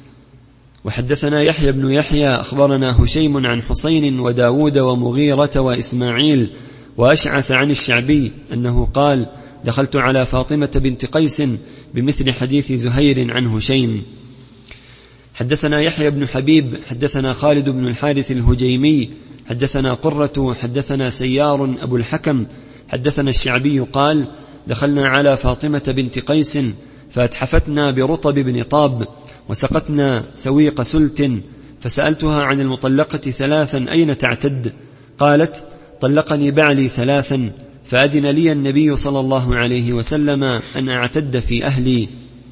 Speaker 3: وحدثنا يحيى بن يحيى أخبرنا هشيم عن حسين وداود ومغيرة وإسماعيل وأشعث عن الشعبي أنه قال: دخلت على فاطمة بنت قيس بمثل حديث زهير عن هشيم. حدثنا يحيى بن حبيب حدثنا خالد بن الحارث الهجيمي حدثنا قرة حدثنا سيار أبو الحكم حدثنا الشعبي قال: دخلنا على فاطمة بنت قيس فأتحفتنا برطب بن طاب وسقتنا سويق سلت، فسألتها عن المطلقة 3 أين تعتد؟ قالت: طلقني بعلي 3، فأذن لي النبي صلى الله عليه وسلم أن أعتد في أهلي.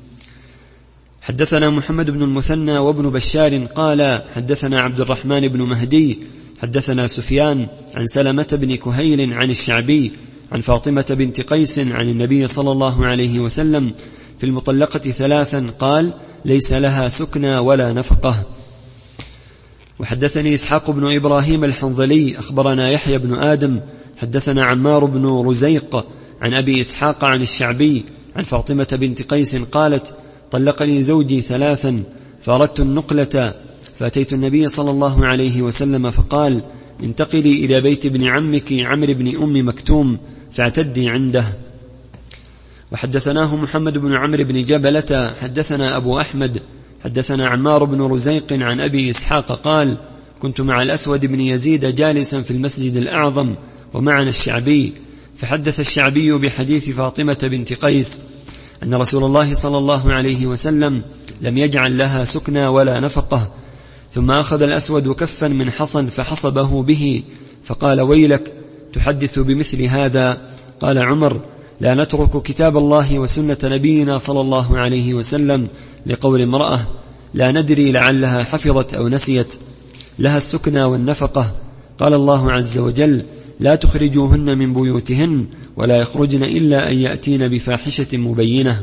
Speaker 3: حدثنا محمد بن المثنى وابن بشار قال: حدثنا عبد الرحمن بن مهدي حدثنا سفيان عن سلمة بن كهيل عن الشعبي عن فاطمة بنت قيس عن النبي صلى الله عليه وسلم في المطلقة 3 قال: ليس لها سكنى ولا نفقة. وحدثني إسحاق بن إبراهيم الحنظلي أخبرنا يحيى بن آدم حدثنا عمار بن رزيق عن أبي إسحاق عن الشعبي عن فاطمة بنت قيس قالت: طلقني زوجي 3 فأردت النقلة، فأتيت النبي صلى الله عليه وسلم فقال: انتقلي إلى بيت ابن عمك عمرو بن أم مكتوم فاعتدي عنده. وحدثناه محمد بن عمرو بن جبلة حدثنا أبو أحمد حدثنا عمار بن رزيق عن أبي إسحاق قال: كنت مع الأسود بن يزيد جالسا في المسجد الأعظم ومعنا الشعبي، فحدث الشعبي بحديث فاطمة بنت قيس أن رسول الله صلى الله عليه وسلم لم يجعل لها سكنى ولا نفقة، ثم أخذ الأسود كفا من حصن فحصبه به فقال: ويلك تحدث بمثل هذا؟ قال عمر: لا نترك كتاب الله وسنة نبينا صلى الله عليه وسلم لقول امرأة لا ندري لعلها حفظت أو نسيت، لها السكنى والنفقة. قال الله عز وجل: لا تخرجوهن من بيوتهن ولا يخرجن إلا أن يأتين بفاحشة مبينة.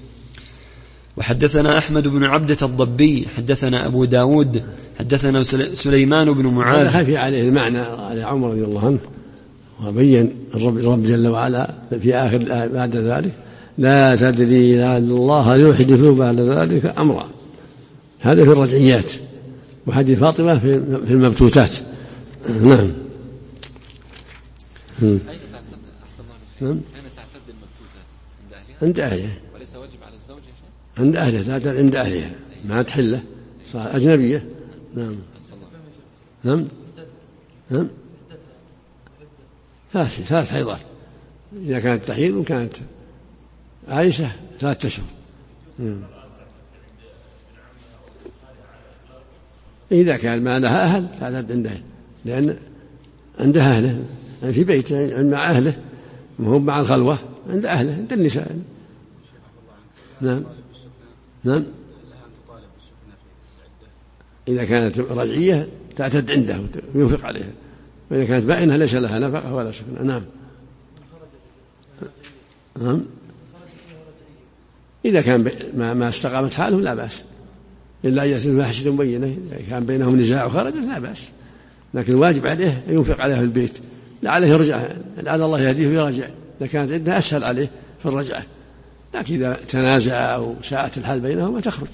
Speaker 3: وحدثنا أحمد بن عبدة الضبي حدثنا أبو داود حدثنا سليمان بن معاذ.
Speaker 1: خفي عليه المعنى على عمر رضي الله عنه، وبين الرب جل وعلا في آخر بعد ذلك: لا تدري لعل الله يحدث بعد ذلك أمرا. هذا في الرجعيات، وحديث فاطمة في المبتوتات. نعم.
Speaker 4: أين تعتد أحسن الله؟ أين تعتد المبتوتة؟ عند أهلها؟ وليس واجب على الزوج يا شيخ؟
Speaker 1: عند أهلها، تعتد عند أهلها ما تحله، صار أجنبية. نعم. نعم. نعم. 3 حيضات إذا كانت تحيض، وكانت عائشة 3 أشهر. إذا كان ما لها أهل تعتد عندها، لأن عندها أهله يعني في بيت مع أهله، وهم مع الخلوة عند أهله عند النساء. نعم. نعم. إذا كانت رجعية تعتد عنده وينفق عليها، وإذا كانت بائنة ليس لها نفقة ولا سكنى. نعم. نعم. إذا كان ما استقامت حالهم لا بأس، إلا أن يأتي بفاحشة مبينة. إذا كان بينهم نزاع وخرجت لا بأس، لكن الواجب عليه ينفق عليها في البيت، لعله يرجع، لعل الله يهديه ويرجع. إذا كانت عندها أسهل عليه في الرجعة، لكن إذا تنازع أو ساءت الحال بينهما تخرج.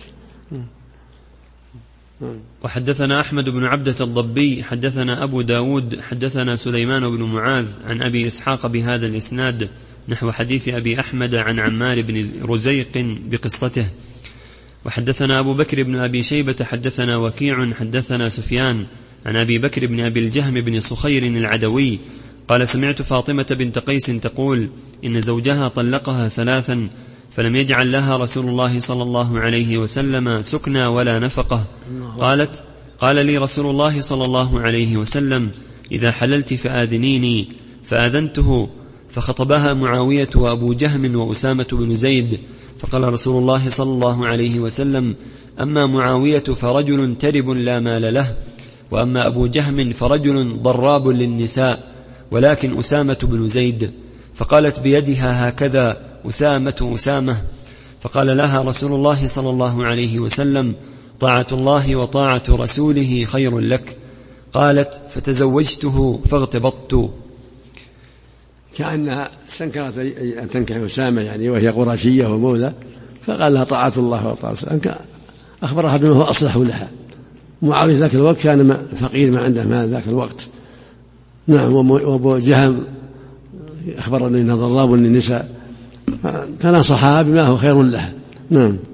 Speaker 3: وحدثنا أحمد بن عبدة الضبي حدثنا أبو داود حدثنا سليمان بن معاذ عن أبي إسحاق بهذا الإسناد نحو حديث أبي أحمد عن عمار بن رزيق بقصته. وحدثنا أبو بكر بن أبي شيبة حدثنا وكيع حدثنا سفيان عن أبي بكر بن أبي الجهم بن صخير العدوي قال: سمعت فاطمة بنت قيس تقول: إن زوجها طلقها 3 فلم يجعل لها رسول الله صلى الله عليه وسلم سكنى ولا نفقة. قالت: قال لي رسول الله صلى الله عليه وسلم: إذا حللت فآذنيني، فآذنته، فخطبها معاوية وأبو جهم وأسامة بن زيد، فقال رسول الله صلى الله عليه وسلم: أما معاوية فرجل ترب لا مال له، وأما أبو جهم فرجل ضراب للنساء، ولكن أسامة بن زيد. فقالت بيدها هكذا: أسامة. فقال لها رسول الله صلى الله عليه وسلم: طاعة الله وطاعة رسوله خير لك. قالت فتزوجته فاغتبطت.
Speaker 1: كأنها استنكرت أن تنكح أسامة يعني وهي قرشية ومولى، فقال لها طاعة الله وطاعة رسوله، أخبرها بما هو أصلح لها. معاوية ذاك الوقت كان فقير ما عنده مال ذاك الوقت. نعم. وأبو جهم أخبرني أنه ضراب للنساء، فنصحها بما هو خير لها. نعم.